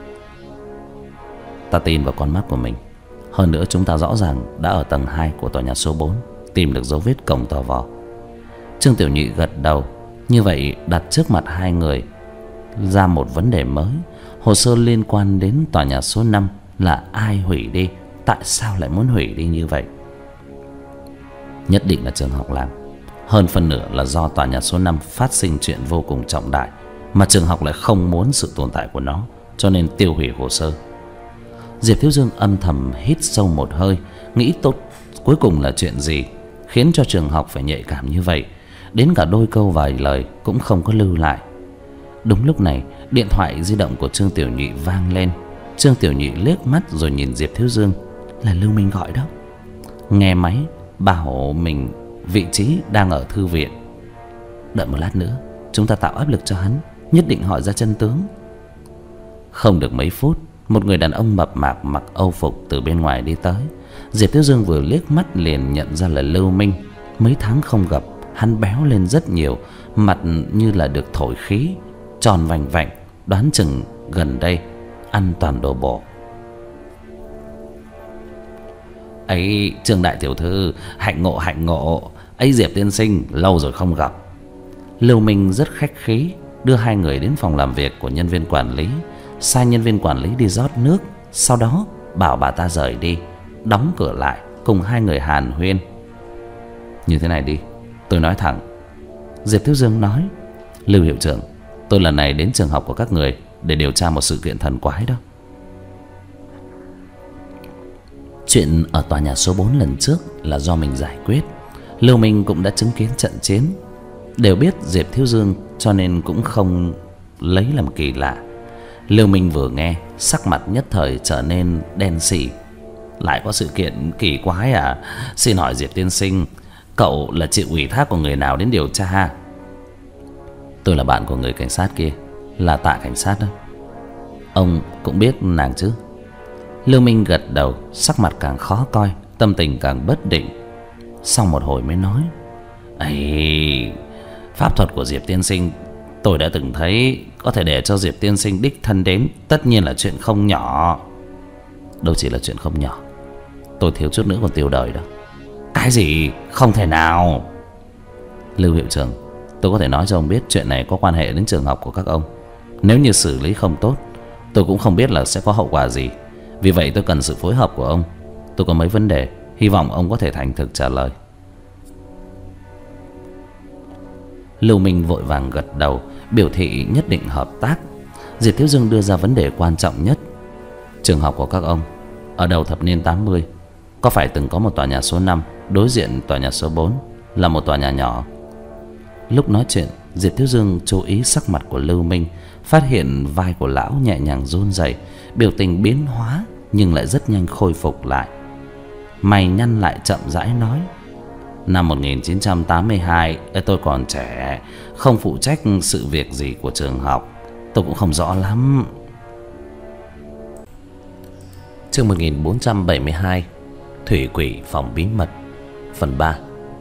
ta tin vào con mắt của mình. Hơn nữa chúng ta rõ ràng đã ở tầng hai của tòa nhà số bốn, tìm được dấu vết cổng tò vò. Trương Tiểu Nhụy gật đầu. Như vậy đặt trước mặt hai người ra một vấn đề mới. Hồ sơ liên quan đến tòa nhà số năm là ai hủy đi? Tại sao lại muốn hủy đi như vậy? Nhất định là trường học làm. Hơn phần nửa là do tòa nhà số năm phát sinh chuyện vô cùng trọng đại, mà trường học lại không muốn sự tồn tại của nó, cho nên tiêu hủy hồ sơ. Diệp Thiếu Dương âm thầm hít sâu một hơi, nghĩ tốt cuối cùng là chuyện gì khiến cho trường học phải nhạy cảm như vậy. Đến cả đôi câu vài lời cũng không có lưu lại. Đúng lúc này, điện thoại di động của Trương Tiểu Nhụy vang lên. Trương Tiểu Nhụy liếc mắt rồi nhìn Diệp Thiếu Dương. Là Lưu Minh gọi đó. Nghe máy, bảo mình vị trí đang ở thư viện. Đợi một lát nữa, chúng ta tạo áp lực cho hắn, nhất định hỏi ra chân tướng. Không được mấy phút, một người đàn ông mập mạp mặc âu phục từ bên ngoài đi tới. Diệp Thiếu Dương vừa liếc mắt liền nhận ra là Lưu Minh. Mấy tháng không gặp, hắn béo lên rất nhiều, mặt như là được thổi khí, tròn vành vạnh, đoán chừng gần đây ăn toàn đồ bổ. Ấy, Trương đại tiểu thư, hạnh ngộ hạnh ngộ. Ấy, Diệp tiên sinh, lâu rồi không gặp. Lưu Minh rất khách khí, đưa hai người đến phòng làm việc của nhân viên quản lý, sai nhân viên quản lý đi rót nước, sau đó bảo bà ta rời đi, đóng cửa lại, cùng hai người hàn huyên. Như thế này đi, tôi nói thẳng. Diệp Thiếu Dương nói. Lưu hiệu trưởng, tôi lần này đến trường học của các người để điều tra một sự kiện thần quái đó. Chuyện ở tòa nhà số bốn lần trước là do mình giải quyết. Lưu Minh cũng đã chứng kiến trận chiến, đều biết Diệp Thiếu Dương, cho nên cũng không lấy làm kỳ lạ. Lưu Minh vừa nghe, sắc mặt nhất thời trở nên đen sì. Lại có sự kiện kỳ quái à? Xin hỏi Diệp tiên sinh, cậu là chịu ủy thác của người nào đến điều tra? Tôi là bạn của người cảnh sát kia, là Tạ cảnh sát đó. Ông cũng biết nàng chứ? Lưu Minh gật đầu, sắc mặt càng khó coi, tâm tình càng bất định. Sau một hồi mới nói: "Ấy, pháp thuật của Diệp tiên sinh tôi đã từng thấy, có thể để cho Diệp tiên sinh đích thân đến, tất nhiên là chuyện không nhỏ." "Đâu chỉ là chuyện không nhỏ, tôi thiếu chút nữa còn tiêu đời đó." "Cái gì? Không thể nào." "Lưu hiệu trưởng, tôi có thể nói cho ông biết chuyện này có quan hệ đến trường học của các ông. Nếu như xử lý không tốt, tôi cũng không biết là sẽ có hậu quả gì. Vì vậy tôi cần sự phối hợp của ông. Tôi có mấy vấn đề, hy vọng ông có thể thành thực trả lời." Lưu Minh vội vàng gật đầu, biểu thị nhất định hợp tác. Diệp Thiếu Dương đưa ra vấn đề quan trọng nhất: "Trường học của các ông ở đầu thập niên tám mươi có phải từng có một tòa nhà số năm đối diện tòa nhà số bốn, là một tòa nhà nhỏ?" Lúc nói chuyện, Diệp Thiếu Dương chú ý sắc mặt của Lưu Minh, phát hiện vai của lão nhẹ nhàng run rẩy, biểu tình biến hóa nhưng lại rất nhanh khôi phục lại. Mày nhăn lại chậm rãi nói: "Năm một nghìn chín trăm tám mươi hai, tôi còn trẻ, không phụ trách sự việc gì của trường học, tôi cũng không rõ lắm." Chương một nghìn bốn trăm bảy mươi hai, Thủy quỷ phòng bí mật, phần ba.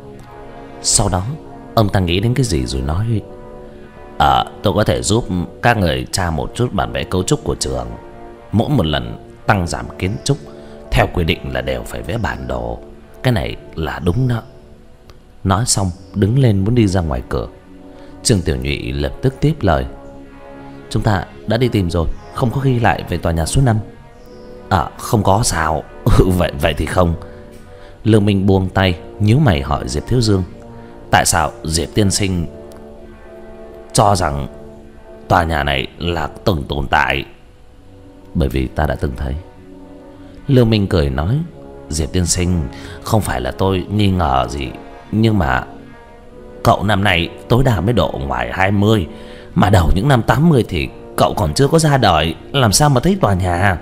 Sau đó ông ta nghĩ đến cái gì rồi nói: "Ờ, tôi có thể giúp các người tra một chút bản vẽ cấu trúc của trường. Mỗi một lần tăng giảm kiến trúc, theo quy định là đều phải vẽ bản đồ. Cái này là đúng đó." Nói xong đứng lên muốn đi ra ngoài cửa. Trương Tiểu Nhụy lập tức tiếp lời: "Chúng ta đã đi tìm rồi, không có ghi lại về tòa nhà số năm." "À, không có sao?" "Ừ, vậy vậy thì không." Lưu Minh buông tay, nhíu mày hỏi Diệp Thiếu Dương: "Tại sao Diệp tiên sinh cho rằng tòa nhà này là từng tồn tại?" "Bởi vì ta đã từng thấy." Lưu Minh cười nói: "Diệp tiên sinh, không phải là tôi nghi ngờ gì, nhưng mà cậu năm nay tối đa mới độ ngoài hai mươi, mà đầu những năm tám mươi thì cậu còn chưa có ra đời, làm sao mà thấy tòa nhà?"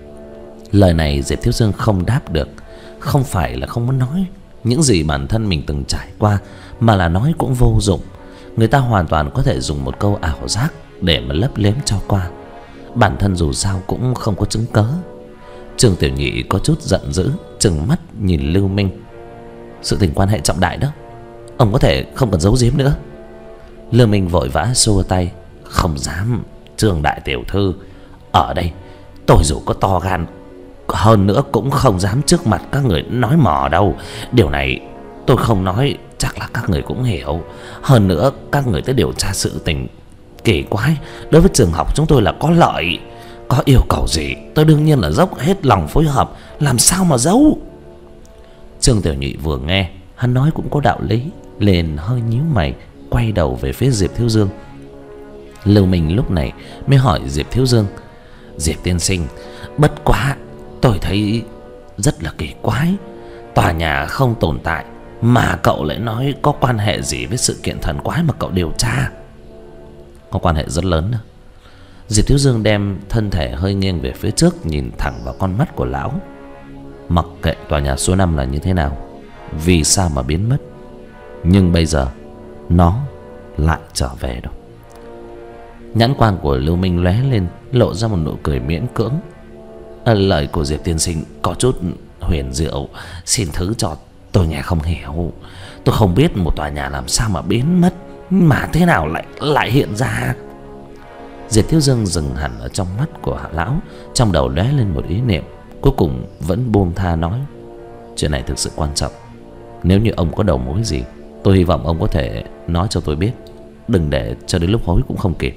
Lời này Diệp Thiếu Dương không đáp được. Không phải là không muốn nói những gì bản thân mình từng trải qua, mà là nói cũng vô dụng. Người ta hoàn toàn có thể dùng một câu ảo giác để mà lấp liếm cho qua. Bản thân dù sao cũng không có chứng cớ. Trương Tiểu Nhị có chút giận dữ, trừng mắt nhìn Lưu Minh: "Sự tình quan hệ trọng đại đó, ông có thể không cần giấu giếm nữa." Lưu Minh vội vã xua tay: "Không dám, Trương đại tiểu thư, ở đây tôi dù có to gan hơn nữa cũng không dám trước mặt các người nói mò đâu. Điều này tôi không nói chắc là các người cũng hiểu. Hơn nữa các người tới điều tra sự tình kỳ quái đối với trường học chúng tôi là có lợi. Có yêu cầu gì tôi đương nhiên là dốc hết lòng phối hợp, làm sao mà giấu." Trương Tiểu Nhị vừa nghe hắn nói cũng có đạo lý, liền hơi nhíu mày, quay đầu về phía Diệp Thiếu Dương. Lưu Minh lúc này mới hỏi Diệp Thiếu Dương: "Diệp tiên sinh, bất quá tôi thấy rất là kỳ quái. Tòa nhà không tồn tại mà cậu lại nói có quan hệ gì với sự kiện thần quái mà cậu điều tra?" "Có quan hệ rất lớn đó." Diệp Thiếu Dương đem thân thể hơi nghiêng về phía trước, nhìn thẳng vào con mắt của lão: "Mặc kệ tòa nhà số năm là như thế nào, vì sao mà biến mất, nhưng bây giờ nó lại trở về đâu." Nhãn quang của Lưu Minh lóe lên, lộ ra một nụ cười miễn cưỡng: à, "Lời của Diệp tiên sinh có chút huyền diệu, xin thứ cho tôi nghe không hiểu. Tôi không biết một tòa nhà làm sao mà biến mất, mà thế nào lại lại hiện ra." Diệp Thiếu Dương dừng hẳn ở trong mắt của hạ lão, trong đầu lóe lên một ý niệm, cuối cùng vẫn buông tha nói: "Chuyện này thực sự quan trọng. Nếu như ông có đầu mối gì, tôi hy vọng ông có thể nói cho tôi biết, đừng để cho đến lúc hối cũng không kịp."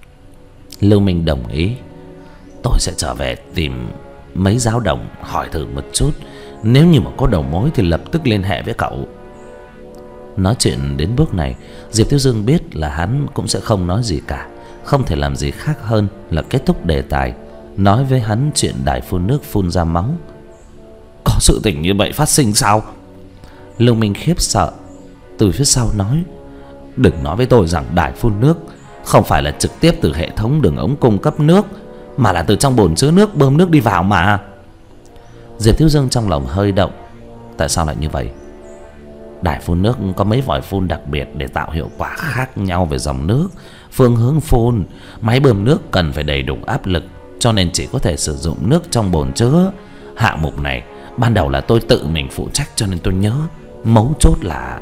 Lưu Minh đồng ý: "Tôi sẽ trở về tìm mấy giáo đồng hỏi thử một chút, nếu như mà có đầu mối thì lập tức liên hệ với cậu." Nói chuyện đến bước này, Diệp Thiếu Dương biết là hắn cũng sẽ không nói gì cả, không thể làm gì khác hơn là kết thúc đề tài, nói với hắn chuyện đài phun nước phun ra máu. "Có sự tình như vậy phát sinh sao?" Lưu Minh khiếp sợ từ phía sau nói: "Đừng nói với tôi rằng đài phun nước không phải là trực tiếp từ hệ thống đường ống cung cấp nước, mà là từ trong bồn chứa nước bơm nước đi vào mà." Diệp Thiếu Dương trong lòng hơi động. Tại sao lại như vậy? Đài phun nước có mấy vòi phun đặc biệt để tạo hiệu quả khác nhau về dòng nước, phương hướng phun. Máy bơm nước cần phải đầy đủ áp lực, cho nên chỉ có thể sử dụng nước trong bồn chứa. Hạng mục này ban đầu là tôi tự mình phụ trách, cho nên tôi nhớ. Mấu chốt là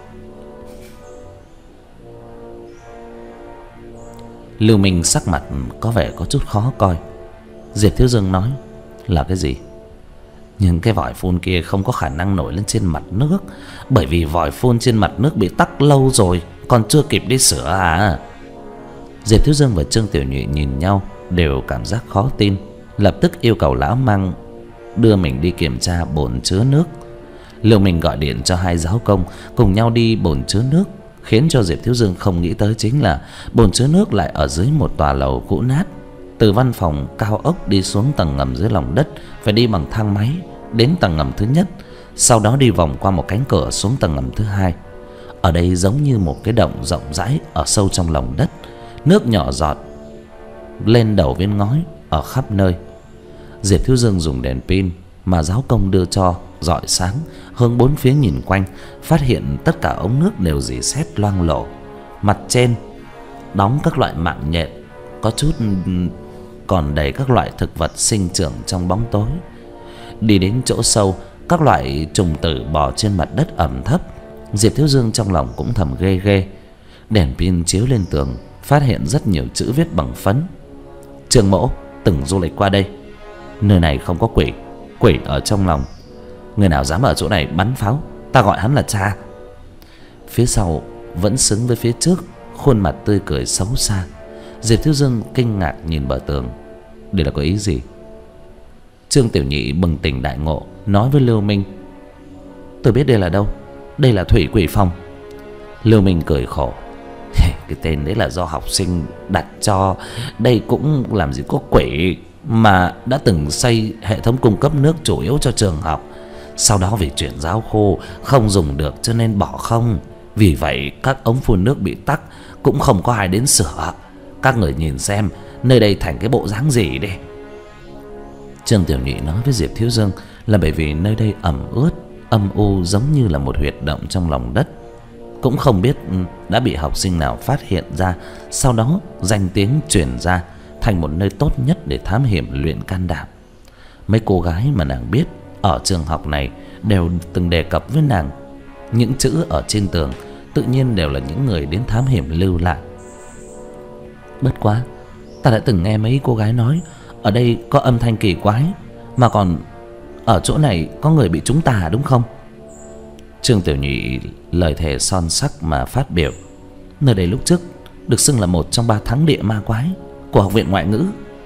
Lưu Minh sắc mặt có vẻ có chút khó coi. Diệp Thiếu Dương nói: là cái gì? Nhưng cái vòi phun kia không có khả năng nổi lên trên mặt nước, bởi vì vòi phun trên mặt nước bị tắc lâu rồi, còn chưa kịp đi sửa à? Diệp Thiếu Dương và Trương Tiểu Nhụy nhìn nhau, đều cảm giác khó tin, lập tức yêu cầu lão mang đưa mình đi kiểm tra bồn chứa nước. Lưu Minh gọi điện cho hai giáo công cùng nhau đi bồn chứa nước. Khiến cho Diệp Thiếu Dương không nghĩ tới chính là bồn chứa nước lại ở dưới một tòa lầu cũ nát. Từ văn phòng cao ốc đi xuống tầng ngầm dưới lòng đất phải đi bằng thang máy đến tầng ngầm thứ nhất, sau đó đi vòng qua một cánh cửa xuống tầng ngầm thứ hai. Ở đây giống như một cái động rộng rãi ở sâu trong lòng đất, nước nhỏ giọt lên đầu viên ngói ở khắp nơi. Diệp Thiếu Dương dùng đèn pin mà giáo công đưa cho rọi sáng, hướng bốn phía nhìn quanh, phát hiện tất cả ống nước đều rỉ sét loang lổ. Mặt trên đóng các loại mạng nhện, có chút còn đầy các loại thực vật sinh trưởng trong bóng tối. Đi đến chỗ sâu, các loại trùng tử bò trên mặt đất ẩm thấp. Diệp Thiếu Dương trong lòng cũng thầm ghê ghê. Đèn pin chiếu lên tường, phát hiện rất nhiều chữ viết bằng phấn: Trương Mỗ từng du lịch qua đây, nơi này không có quỷ, quỷ ở trong lòng. Người nào dám ở chỗ này bắn pháo, ta gọi hắn là cha. Phía sau vẫn xứng với phía trước, khuôn mặt tươi cười xấu xa. Diệp Thiếu Dương kinh ngạc nhìn bờ tường. Đây là có ý gì? Trương Tiểu Nhị bừng tỉnh đại ngộ, nói với Lưu Minh: tôi biết đây là đâu, đây là Thủy Quỷ Phòng. Lưu Minh cười khổ: cái tên đấy là do học sinh đặt cho, đây cũng làm gì có quỷ, mà đã từng xây hệ thống cung cấp nước chủ yếu cho trường học. Sau đó vì chuyển giáo khu không dùng được cho nên bỏ không. Vì vậy các ống phun nước bị tắc, cũng không có ai đến sửa. Các người nhìn xem nơi đây thành cái bộ dáng gì đi. Trương Tiểu Nhị nói với Diệp Thiếu Dương là bởi vì nơi đây ẩm ướt, âm u, giống như là một huyệt động trong lòng đất. Cũng không biết đã bị học sinh nào phát hiện ra, sau đó danh tiếng truyền ra thành một nơi tốt nhất để thám hiểm luyện can đảm. Mấy cô gái mà nàng biết ở trường học này đều từng đề cập với nàng. Những chữ ở trên tường tự nhiên đều là những người đến thám hiểm lưu lại. Bất quá, ta đã từng nghe mấy cô gái nói ở đây có âm thanh kỳ quái, mà còn ở chỗ này có người bị trúng tà đúng không? Trương Tiểu Nhị lời thề son sắc mà phát biểu: nơi đây lúc trước được xưng là một trong ba thắng địa ma quái của học viện ngoại ngữ.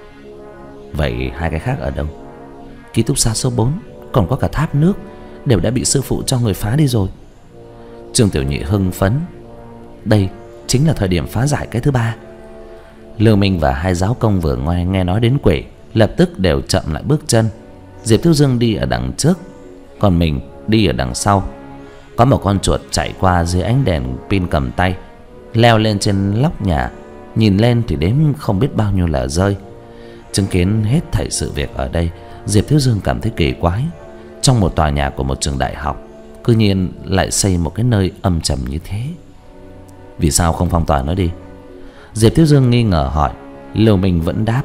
Vậy hai cái khác ở đâu? Ký túc xá số bốn, còn có cả tháp nước, đều đã bị sư phụ cho người phá đi rồi. Trương Tiểu Nhị hưng phấn: đây chính là thời điểm phá giải cái thứ ba. Lưu Minh và hai giáo công vừa nghe nghe nói đến quỷ, lập tức đều chậm lại bước chân. Diệp Thiếu Dương đi ở đằng trước, còn mình đi ở đằng sau. Có một con chuột chạy qua dưới ánh đèn pin cầm tay, leo lên trên lóc nhà, nhìn lên thì đếm không biết bao nhiêu là rơi. Chứng kiến hết thảy sự việc ở đây, Diệp Thiếu Dương cảm thấy kỳ quái. Trong một tòa nhà của một trường đại học, cư nhiên lại xây một cái nơi âm trầm như thế. Vì sao không phong tỏa nó đi? Diệp Thiếu Dương nghi ngờ hỏi. Lưu Minh vẫn đáp: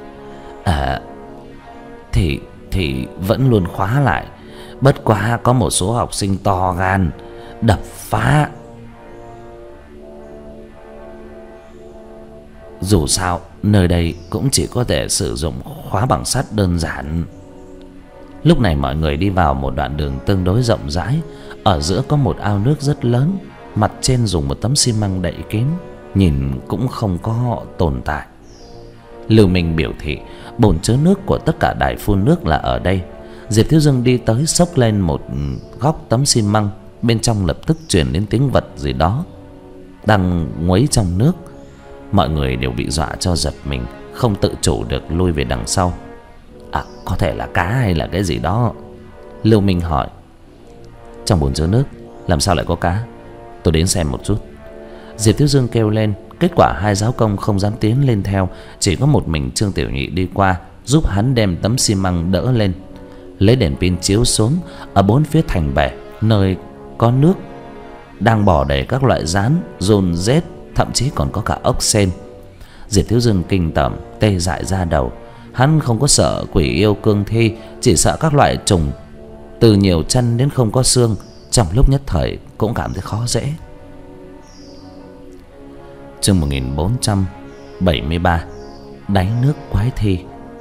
À Thì Thì vẫn luôn khóa lại. Bất quá có một số học sinh to gan đập phá. Dù sao nơi đây cũng chỉ có thể sử dụng khóa bằng sắt đơn giản. Lúc này mọi người đi vào một đoạn đường tương đối rộng rãi. Ở giữa có một ao nước rất lớn, mặt trên dùng một tấm xi măng đậy kín, nhìn cũng không có tồn tại. Lưu Minh biểu thị bồn chứa nước của tất cả đài phun nước là ở đây. Diệp Thiếu Dương đi tới xốc lên một góc tấm xi măng, bên trong lập tức truyền đến tiếng vật gì đó đang nguấy trong nước. Mọi người đều bị dọa cho giật mình, không tự chủ được lui về đằng sau. À, có thể là cá hay là cái gì đó. Lưu Minh hỏi: trong bồn chứa nước làm sao lại có cá? Tôi đến xem một chút. Diệp Thiếu Dương kêu lên. Kết quả hai giáo công không dám tiến lên theo, chỉ có một mình Trương Tiểu Nhị đi qua, giúp hắn đem tấm xi măng đỡ lên. Lấy đèn pin chiếu xuống, ở bốn phía thành bể, nơi có nước đang bò đầy các loại rán, giun rết, thậm chí còn có cả ốc sên. Diệp Thiếu Dương kinh tởm, tê dại da đầu. Hắn không có sợ quỷ yêu cương thi, chỉ sợ các loại trùng từ nhiều chân đến không có xương, trong lúc nhất thời cũng cảm thấy khó dễ. Chương một nghìn bốn trăm bảy mươi ba. Đáy nước quái thi.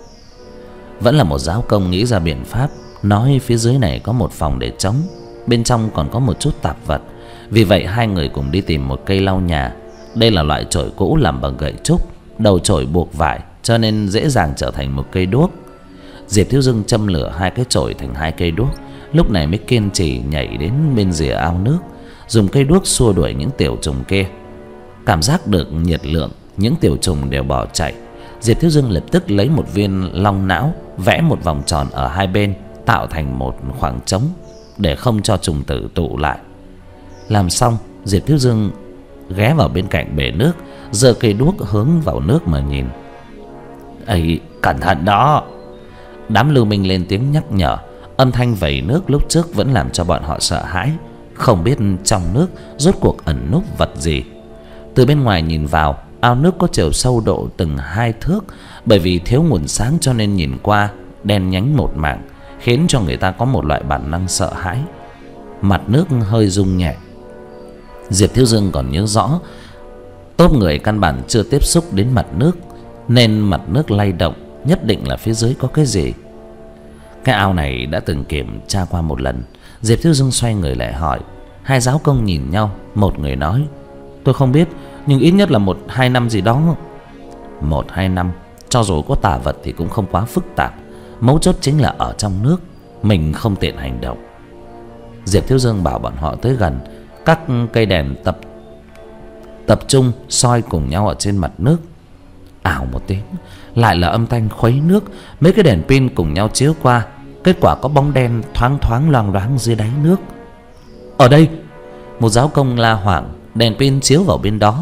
Vẫn là một giáo công nghĩ ra biện pháp, nói phía dưới này có một phòng để trống, bên trong còn có một chút tạp vật. Vì vậy hai người cùng đi tìm một cây lau nhà. Đây là loại chổi cũ làm bằng gậy trúc, đầu chổi buộc vải cho nên dễ dàng trở thành một cây đuốc. Diệp Thiếu Dương châm lửa hai cái chổi thành hai cây đuốc, lúc này mới kiên trì nhảy đến bên rìa ao nước, dùng cây đuốc xua đuổi những tiểu trùng kia. Cảm giác được nhiệt lượng, những tiểu trùng đều bỏ chạy. Diệp Thiếu Dương lập tức lấy một viên long não, vẽ một vòng tròn ở hai bên, tạo thành một khoảng trống để không cho trùng tử tụ lại. Làm xong, Diệp Thiếu Dương ghé vào bên cạnh bể nước, giơ cây đuốc hướng vào nước mà nhìn. "Ấy, cẩn thận đó!" Đám lưu minh lên tiếng nhắc nhở. Âm thanh vẩy nước lúc trước vẫn làm cho bọn họ sợ hãi, không biết trong nước rốt cuộc ẩn núp vật gì. Từ bên ngoài nhìn vào, ao nước có chiều sâu độ từng hai thước, bởi vì thiếu nguồn sáng cho nên nhìn qua đen nhánh một mảng, khiến cho người ta có một loại bản năng sợ hãi. Mặt nước hơi rung nhẹ. Diệp Thiếu Dương còn nhớ rõ, tốp người căn bản chưa tiếp xúc đến mặt nước, nên mặt nước lay động, nhất định là phía dưới có cái gì. Cái ao này đã từng kiểm tra qua một lần. Diệp Thiếu Dương xoay người lại hỏi. Hai giáo công nhìn nhau, một người nói: "Tôi không biết, nhưng ít nhất là một hai năm gì đó." Một hai năm, cho dù có tà vật thì cũng không quá phức tạp. Mấu chốt chính là ở trong nước, mình không tiện hành động. Diệp Thiếu Dương bảo bọn họ tới gần. Các cây đèn tập tập trung soi cùng nhau ở trên mặt nước. Ảo một tiếng, lại là âm thanh khuấy nước. Mấy cái đèn pin cùng nhau chiếu qua, kết quả có bóng đen thoáng thoáng loang loáng dưới đáy nước. "Ở đây!" Một giáo công la hoảng. Đèn pin chiếu vào bên đó.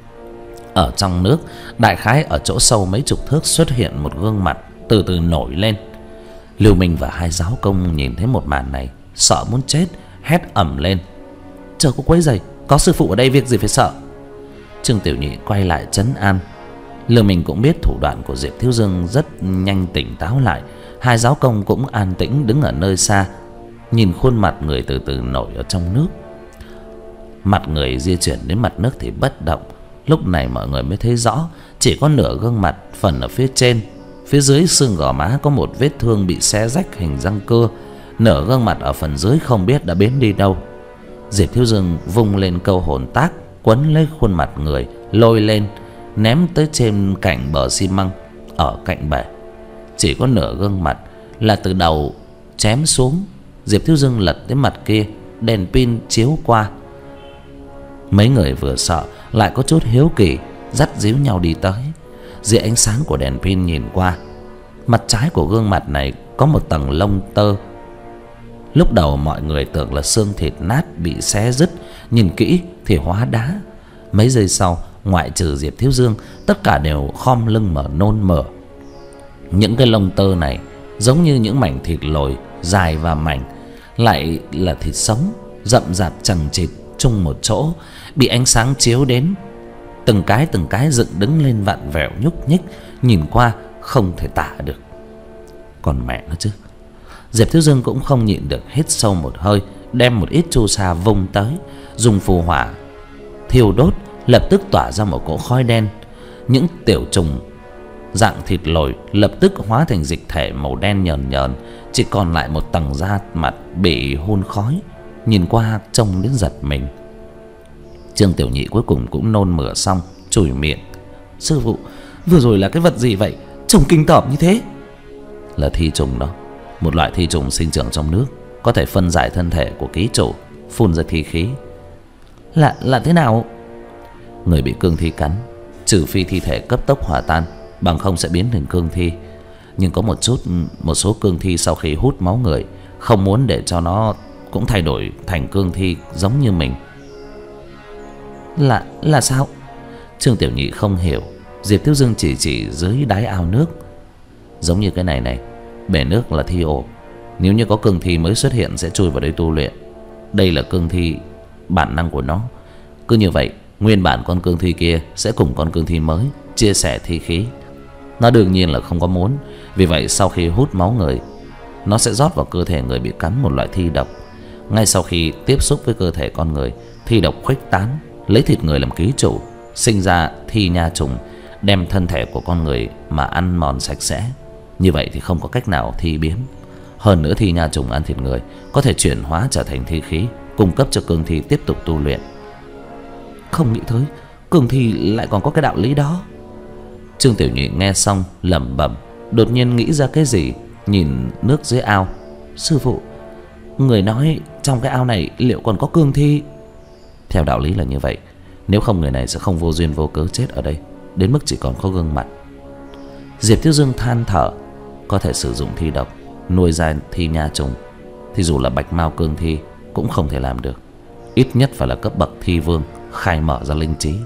Ở trong nước, đại khái ở chỗ sâu mấy chục thước, xuất hiện một gương mặt từ từ nổi lên. Lưu Minh và hai giáo công nhìn thấy một màn này, sợ muốn chết, hét ầm lên: "Chờ có quấy rầy, có sư phụ ở đây, việc gì phải sợ." Trương Tiểu Nhị quay lại trấn an. Lưu Minh cũng biết thủ đoạn của Diệp Thiếu Dương, rất nhanh tỉnh táo lại. Hai giáo công cũng an tĩnh đứng ở nơi xa, nhìn khuôn mặt người từ từ nổi ở trong nước. Mặt người di chuyển đến mặt nước thì bất động. Lúc này mọi người mới thấy rõ, chỉ có nửa gương mặt, phần ở phía trên, phía dưới xương gò má có một vết thương bị xé rách hình răng cưa. Nửa gương mặt ở phần dưới không biết đã biến đi đâu. Diệp Thiếu Dương vung lên câu hồn tác, quấn lấy khuôn mặt người, lôi lên, ném tới trên cạnh bờ xi măng ở cạnh bể. Chỉ có nửa gương mặt là từ đầu chém xuống. Diệp Thiếu Dương lật tới mặt kia, đèn pin chiếu qua. Mấy người vừa sợ lại có chút hiếu kỳ, dắt díu nhau đi tới. Dưới ánh sáng của đèn pin nhìn qua, mặt trái của gương mặt này có một tầng lông tơ. Lúc đầu mọi người tưởng là xương thịt nát bị xé rứt, nhìn kỹ thì hóa đá. Mấy giây sau, ngoại trừ Diệp Thiếu Dương, tất cả đều khom lưng mà nôn mửa. Những cái lông tơ này giống như những mảnh thịt lồi dài và mảnh, lại là thịt sống, rậm rạp chằng chịt chung một chỗ, bị ánh sáng chiếu đến, từng cái từng cái dựng đứng lên vặn vẹo nhúc nhích, nhìn qua không thể tả được. Còn mẹ nó chứ. Diệp Thiếu Dương cũng không nhịn được, hít sâu một hơi, đem một ít chu sa vung tới, dùng phù hỏa thiêu đốt, lập tức tỏa ra một cỗ khói đen. Những tiểu trùng dạng thịt lồi lập tức hóa thành dịch thể màu đen nhờn nhờn, chỉ còn lại một tầng da mặt bị hun khói, nhìn qua trông đến giật mình. Trương Tiểu Nhị cuối cùng cũng nôn mửa xong, chùi miệng: "Sư phụ, vừa rồi là cái vật gì vậy? Trông kinh tởm như thế." "Là thi trùng đó, một loại thi trùng sinh trưởng trong nước, có thể phân giải thân thể của ký chủ, phun ra thi khí." Là là thế nào?" "Người bị cương thi cắn, trừ phi thi thể cấp tốc hòa tan, bằng không sẽ biến thành cương thi. Nhưng có một chút một số cương thi sau khi hút máu người, không muốn để cho nó cũng thay đổi thành cương thi giống như mình." Là là sao?" Trương Tiểu Nhị không hiểu. Diệp Thiếu Dương chỉ chỉ dưới đáy ao nước: "Giống như cái này này, bể nước là thi ổ. Nếu như có cương thi mới xuất hiện sẽ chui vào đây tu luyện. Đây là cương thi, bản năng của nó. Cứ như vậy, nguyên bản con cương thi kia sẽ cùng con cương thi mới chia sẻ thi khí." Nó đương nhiên là không có muốn. Vì vậy sau khi hút máu người, nó sẽ rót vào cơ thể người bị cắn một loại thi độc. Ngay sau khi tiếp xúc với cơ thể con người, thi độc khuếch tán, lấy thịt người làm ký chủ, sinh ra thi nha trùng, đem thân thể của con người mà ăn mòn sạch sẽ. Như vậy thì không có cách nào thi biến. Hơn nữa thi nha trùng ăn thịt người có thể chuyển hóa trở thành thi khí, cung cấp cho cương thi tiếp tục tu luyện. Không nghĩ tới cương thi lại còn có cái đạo lý đó. Trương Tiểu Nhị nghe xong lẩm bẩm, đột nhiên nghĩ ra cái gì, nhìn nước dưới ao. Sư phụ, người nói trong cái ao này liệu còn có cương thi? Theo đạo lý là như vậy, nếu không người này sẽ không vô duyên vô cớ chết ở đây, đến mức chỉ còn có gương mặt. Diệp Thiếu Dương than thở, có thể sử dụng thi độc nuôi ra thi nha trùng thì dù là bạch mao cương thi cũng không thể làm được. Ít nhất phải là cấp bậc thi vương, khai mở ra linh trí.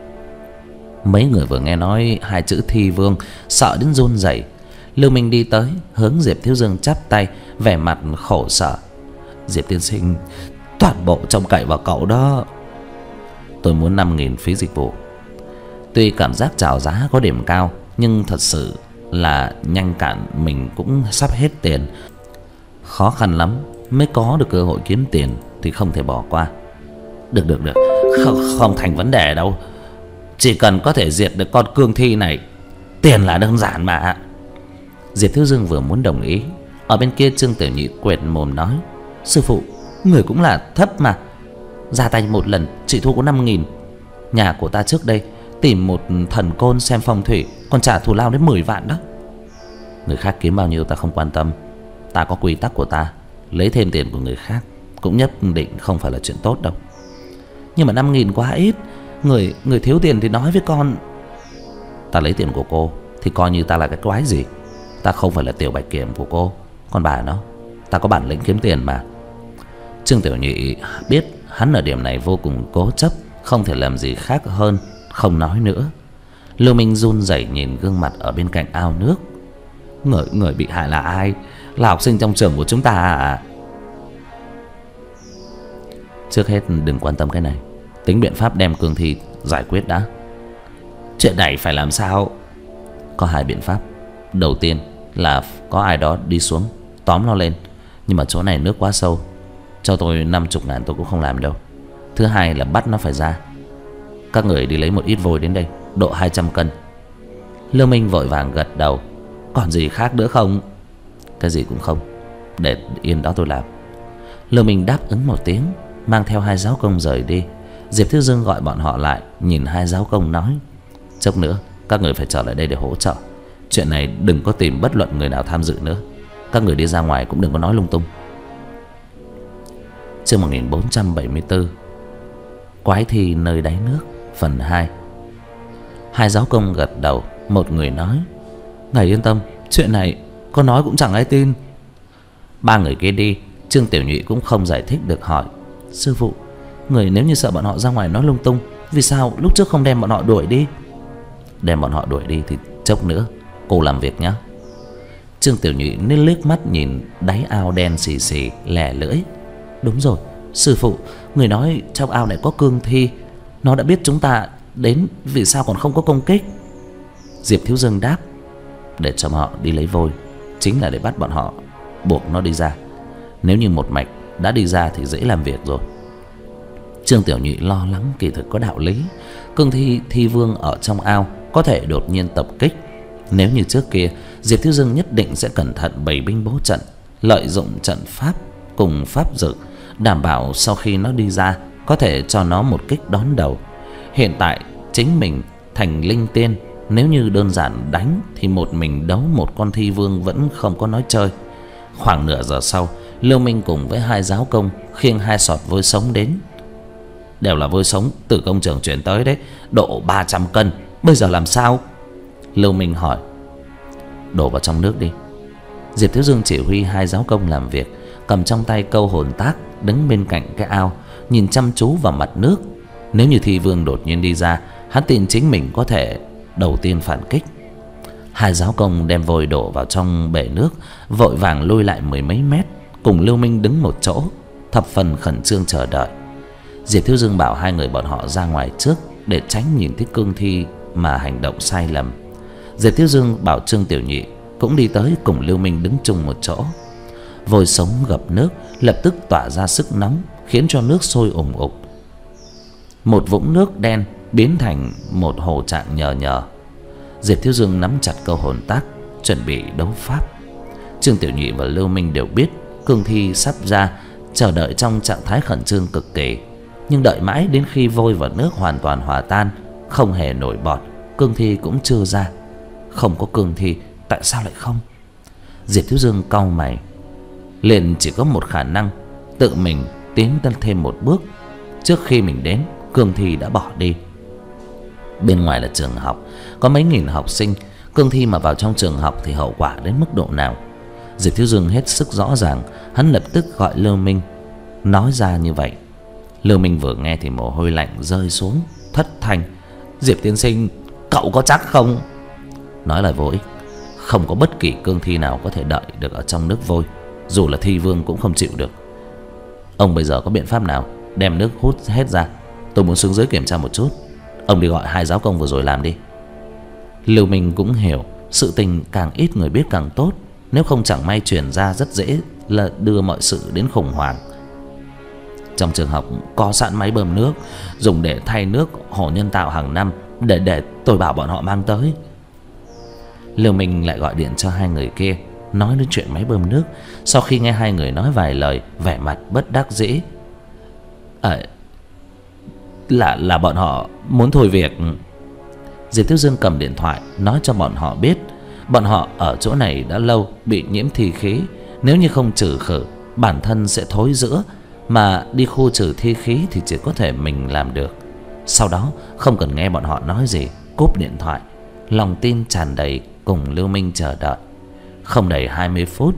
Mấy người vừa nghe nói hai chữ thi vương sợ đến run rẩy. Lưu Minh đi tới hướng Diệp Thiếu Dương chắp tay, vẻ mặt khổ sở. Diệp tiên sinh, toàn bộ trông cậy vào cậu đó. Tôi muốn năm nghìn phí dịch vụ. Tuy cảm giác chào giá có điểm cao, nhưng thật sự là nhanh cạn, mình cũng sắp hết tiền. Khó khăn lắm mới có được cơ hội kiếm tiền thì không thể bỏ qua. Được được được, không, không thành vấn đề đâu. Chỉ cần có thể diệt được con cương thi này, tiền là đơn giản mà. Diệp Thiếu Dương vừa muốn đồng ý, ở bên kia Trương Tiểu Nhị quệt mồm nói: sư phụ, người cũng là thấp mà. Ra tay một lần chỉ thua có năm nghìn. Nhà của ta trước đây tìm một thần côn xem phong thủy còn trả thù lao đến mười vạn đó. Người khác kiếm bao nhiêu ta không quan tâm, ta có quy tắc của ta. Lấy thêm tiền của người khác cũng nhất định không phải là chuyện tốt đâu. Nhưng mà năm nghìn quá ít. Người người thiếu tiền thì nói với con. Ta lấy tiền của cô thì coi như ta là cái quái gì? Ta không phải là tiểu bạch kiểm của cô. Còn bà nó, ta có bản lĩnh kiếm tiền mà. Trương Tiểu Nhị biết hắn ở điểm này vô cùng cố chấp, không thể làm gì khác hơn không nói nữa. Lưu Minh run rẩy nhìn gương mặt ở bên cạnh ao nước. Người, người bị hại là ai? Là học sinh trong trường của chúng ta à? Trước hết đừng quan tâm cái này, tính biện pháp đem cương thi giải quyết đã. Chuyện này phải làm sao? Có hai biện pháp. Đầu tiên là có ai đó đi xuống tóm nó lên, nhưng mà chỗ này nước quá sâu, cho tôi năm chục ngàn tôi cũng không làm đâu. Thứ hai là bắt nó phải ra. Các người đi lấy một ít vôi đến đây, độ hai trăm cân. Lưu Minh vội vàng gật đầu. Còn gì khác nữa không? Cái gì cũng không, để yên đó tôi làm. Lưu Minh đáp ứng một tiếng, mang theo hai giáo công rời đi. Diệp Thiếu Dương gọi bọn họ lại, nhìn hai giáo công nói: chốc nữa các người phải trở lại đây để hỗ trợ. Chuyện này đừng có tìm bất luận người nào tham dự nữa. Các người đi ra ngoài cũng đừng có nói lung tung. Chương một nghìn bốn trăm bảy mươi tư, Quái thi nơi đáy nước, phần hai. Hai giáo công gật đầu. Một người nói: ngài yên tâm, chuyện này có nói cũng chẳng ai tin. Ba người kia đi, Trương Tiểu Nhị cũng không giải thích được, hỏi: sư phụ, người nếu như sợ bọn họ ra ngoài nói lung tung, vì sao lúc trước không đem bọn họ đuổi đi? Đem bọn họ đuổi đi thì chốc nữa cô làm việc nhé. Trương Tiểu Nhị nên liếc mắt nhìn đáy ao đen xì xì, lẻ lưỡi: đúng rồi, sư phụ, người nói trong ao này có cương thi, nó đã biết chúng ta đến, vì sao còn không có công kích? Diệp Thiếu Dương đáp: để cho họ đi lấy vôi, chính là để bắt bọn họ, buộc nó đi ra. Nếu như một mạch đã đi ra thì dễ làm việc rồi. Trương Tiểu Nhị lo lắng kỳ thực có đạo lý. Cương thi thi vương ở trong ao có thể đột nhiên tập kích. Nếu như trước kia, Diệp Thiếu Dương nhất định sẽ cẩn thận bày binh bố trận, lợi dụng trận pháp cùng pháp dược, đảm bảo sau khi nó đi ra có thể cho nó một kích đón đầu. Hiện tại chính mình thành linh tiên, nếu như đơn giản đánh thì một mình đấu một con thi vương vẫn không có nói chơi. Khoảng nửa giờ sau, Lưu Minh cùng với hai giáo công khiêng hai sọt vôi sống đến. Đều là vôi sống từ công trường chuyển tới đấy, độ ba trăm cân. Bây giờ làm sao? Lưu Minh hỏi. Đổ vào trong nước đi. Diệp Thiếu Dương chỉ huy hai giáo công làm việc, cầm trong tay câu hồn tác, đứng bên cạnh cái ao, nhìn chăm chú vào mặt nước. Nếu như thi vương đột nhiên đi ra, hắn tin chính mình có thể đầu tiên phản kích. Hai giáo công đem vôi đổ vào trong bể nước, vội vàng lui lại mười mấy mét, cùng Lưu Minh đứng một chỗ, thập phần khẩn trương chờ đợi. Diệp Thiếu Dương bảo hai người bọn họ ra ngoài trước, để tránh nhìn thấy cương thi mà hành động sai lầm. Diệp Thiếu Dương bảo Trương Tiểu Nhị cũng đi tới cùng Lưu Minh đứng chung một chỗ. Vôi sống gập nước lập tức tỏa ra sức nóng, khiến cho nước sôi ủng ục. Một vũng nước đen biến thành một hồ trạng nhờ nhờ. Diệp Thiếu Dương nắm chặt câu hồn tác, chuẩn bị đấu pháp. Trương Tiểu Nhị và Lưu Minh đều biết cương thi sắp ra, chờ đợi trong trạng thái khẩn trương cực kỳ. Nhưng đợi mãi đến khi vôi và nước hoàn toàn hòa tan, không hề nổi bọt, cương thi cũng chưa ra. Không có cương thi, tại sao lại không? Diệp Thiếu Dương cau mày. Liền chỉ có một khả năng, tự mình tiến thêm một bước. Trước khi mình đến, cương thi đã bỏ đi. Bên ngoài là trường học, có mấy nghìn học sinh. Cương thi mà vào trong trường học thì hậu quả đến mức độ nào? Diệp Thiếu Dương hết sức rõ ràng. Hắn lập tức gọi Lưu Minh, nói ra như vậy. Lưu Minh vừa nghe thì mồ hôi lạnh rơi xuống, thất thanh: Diệp tiên sinh, cậu có chắc không? Nói lời vô ích. Không có bất kỳ cương thi nào có thể đợi được ở trong nước vôi. Dù là thi vương cũng không chịu được. Ông bây giờ có biện pháp nào đem nước hút hết ra? Tôi muốn xuống dưới kiểm tra một chút. Ông đi gọi hai giáo công vừa rồi làm đi. Lưu Minh cũng hiểu, sự tình càng ít người biết càng tốt. Nếu không chẳng may truyền ra rất dễ là đưa mọi sự đến khủng hoảng. Trong trường học có sẵn máy bơm nước, dùng để thay nước hồ nhân tạo hàng năm. Để để tôi bảo bọn họ mang tới. Lưu Minh lại gọi điện cho hai người kia, nói đến chuyện máy bơm nước. Sau khi nghe hai người nói vài lời, vẻ mặt bất đắc dĩ. À, là là bọn họ muốn thôi việc. Diệp Thiếu Dương cầm điện thoại nói cho bọn họ biết, bọn họ ở chỗ này đã lâu, bị nhiễm thi khí. Nếu như không trừ khử, bản thân sẽ thối rữa. Mà đi khu trừ thi khí thì chỉ có thể mình làm được. Sau đó không cần nghe bọn họ nói gì, cúp điện thoại, lòng tin tràn đầy cùng Lưu Minh chờ đợi. Không đầy hai mươi phút,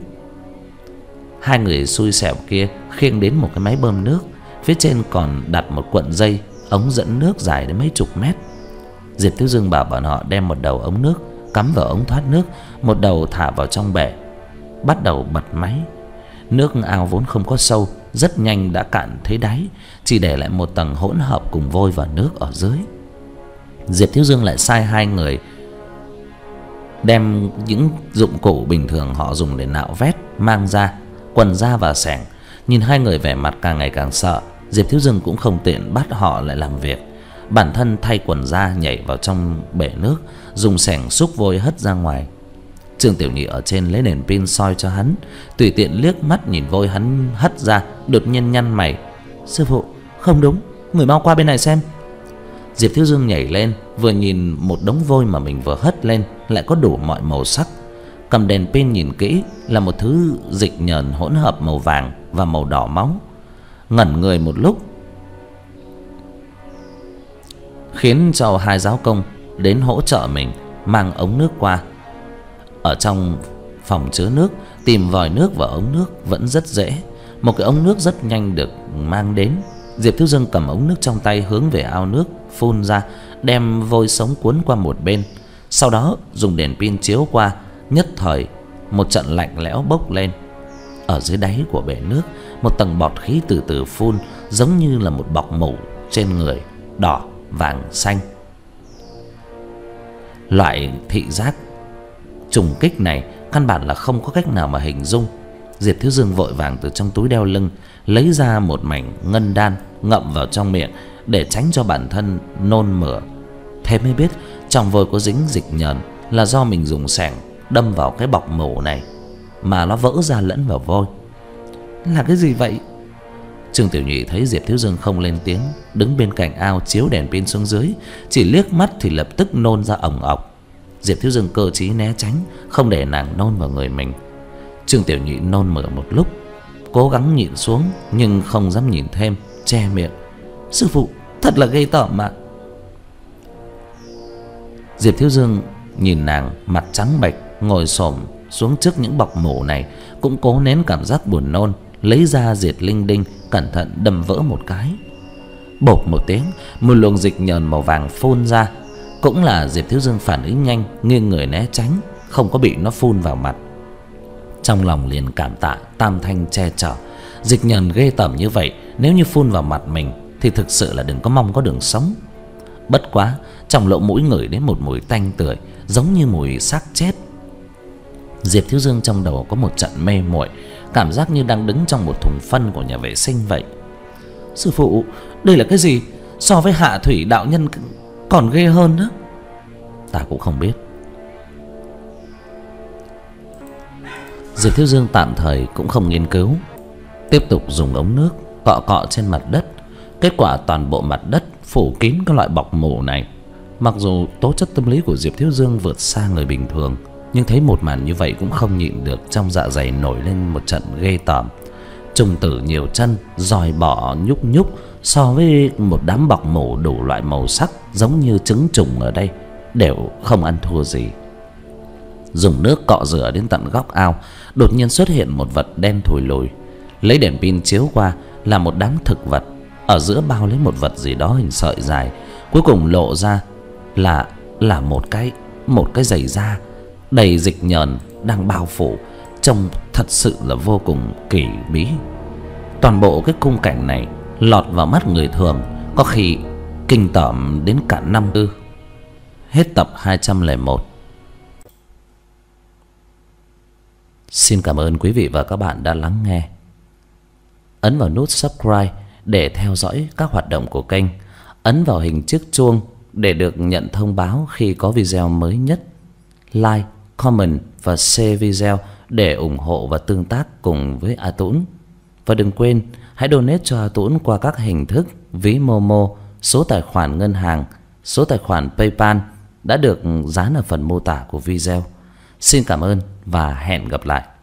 hai người xui xẻo kia khiêng đến một cái máy bơm nước. Phía trên còn đặt một cuộn dây ống dẫn nước dài đến mấy chục mét. Diệp Thiếu Dương bảo bọn họ đem một đầu ống nước cắm vào ống thoát nước, một đầu thả vào trong bể, bắt đầu bật máy. Nước ao vốn không có sâu, rất nhanh đã cạn thấy đáy, chỉ để lại một tầng hỗn hợp cùng vôi và nước ở dưới. Diệp Thiếu Dương lại sai hai người đem những dụng cụ bình thường họ dùng để nạo vét mang ra, quần da và xẻng. Nhìn hai người vẻ mặt càng ngày càng sợ, Diệp Thiếu Dương cũng không tiện bắt họ lại làm việc. Bản thân thay quần da nhảy vào trong bể nước, dùng xẻng xúc vôi hất ra ngoài. Trương Tiểu Nhị ở trên lấy đèn pin soi cho hắn, tùy tiện liếc mắt nhìn vôi hắn hất ra, đột nhiên nhăn mày: Sư phụ, không đúng, người mau qua bên này xem. Diệp Thiếu Dương nhảy lên, vừa nhìn một đống vôi mà mình vừa hất lên lại có đủ mọi màu sắc. Cầm đèn pin nhìn kỹ là một thứ dịch nhờn hỗn hợp màu vàng và màu đỏ máu. Ngẩn người một lúc, khiến cho hai giáo công đến hỗ trợ mình mang ống nước qua. Ở trong phòng chứa nước, tìm vòi nước và ống nước vẫn rất dễ. Một cái ống nước rất nhanh được mang đến. Diệp Thiếu Dương cầm ống nước trong tay hướng về ao nước, phun ra, đem vôi sống cuốn qua một bên. Sau đó dùng đèn pin chiếu qua, nhất thời một trận lạnh lẽo bốc lên. Ở dưới đáy của bể nước, một tầng bọt khí từ từ phun, giống như là một bọc mủ trên người, đỏ, vàng, xanh. Loại thị giác trùng kích này căn bản là không có cách nào mà hình dung. Diệp Thiếu Dương vội vàng từ trong túi đeo lưng lấy ra một mảnh ngân đan, ngậm vào trong miệng để tránh cho bản thân nôn mửa. Thế mới biết trong vôi có dính dịch nhờn là do mình dùng xẻng đâm vào cái bọc mủ này mà nó vỡ ra lẫn vào vôi. Là cái gì vậy? Trương Tiểu Nhị thấy Diệp Thiếu Dương không lên tiếng, đứng bên cạnh ao chiếu đèn pin xuống dưới, chỉ liếc mắt thì lập tức nôn ra ồng ọc. Diệp Thiếu Dương cơ trí né tránh, không để nàng nôn vào người mình. Trương Tiểu Nhị nôn mửa một lúc, cố gắng nhịn xuống nhưng không dám nhìn thêm, che miệng: Sư phụ, thật là ghê tởm mà. Diệp Thiếu Dương nhìn nàng mặt trắng bệch ngồi xổm xuống trước những bọc mủ này, cũng cố nén cảm giác buồn nôn, lấy ra diệt linh đinh cẩn thận đâm vỡ một cái. Bộp một tiếng, một luồng dịch nhờn màu vàng phun ra. Cũng là Diệp Thiếu Dương phản ứng nhanh, nghiêng người né tránh, không có bị nó phun vào mặt. Trong lòng liền cảm tạ Tam Thanh che chở. Dịch nhờn ghê tởm như vậy, nếu như phun vào mặt mình thì thực sự là đừng có mong có đường sống. Bất quá trong lỗ mũi ngửi đến một mùi tanh tưởi, giống như mùi xác chết. Diệp Thiếu Dương trong đầu có một trận mê muội, cảm giác như đang đứng trong một thùng phân của nhà vệ sinh vậy. Sư phụ, đây là cái gì? So với Hạ Thủy đạo nhân còn ghê hơn nữa. Ta cũng không biết. Diệp Thiếu Dương tạm thời cũng không nghiên cứu, tiếp tục dùng ống nước cọ cọ trên mặt đất. Kết quả toàn bộ mặt đất phủ kín các loại bọc mủ này. Mặc dù tố chất tâm lý của Diệp Thiếu Dương vượt xa người bình thường, nhưng thấy một màn như vậy cũng không nhịn được, trong dạ dày nổi lên một trận ghê tởm. Trùng tử nhiều chân, giòi bọ nhúc nhúc, so với một đám bọc mủ đủ loại màu sắc giống như trứng trùng ở đây đều không ăn thua gì. Dùng nước cọ rửa đến tận góc ao, đột nhiên xuất hiện một vật đen thùi lùi. Lấy đèn pin chiếu qua là một đám thực vật, ở giữa bao lấy một vật gì đó hình sợi dài, cuối cùng lộ ra là là một cái một cái giày da đầy dịch nhờn đang bao phủ, trông thật sự là vô cùng kỳ bí. Toàn bộ cái khung cảnh này lọt vào mắt người thường có khi kinh tởm đến cả năm ư. Hết tập hai trăm lẻ một. Xin cảm ơn quý vị và các bạn đã lắng nghe. Ấn vào nút subscribe để theo dõi các hoạt động của kênh. Ấn vào hình chiếc chuông để được nhận thông báo khi có video mới nhất. Like, comment và share video để ủng hộ và tương tác cùng với A Tũng. Và đừng quên hãy donate cho A Tũng qua các hình thức ví Momo, số tài khoản ngân hàng, số tài khoản PayPal đã được dán ở phần mô tả của video. Xin cảm ơn và hẹn gặp lại.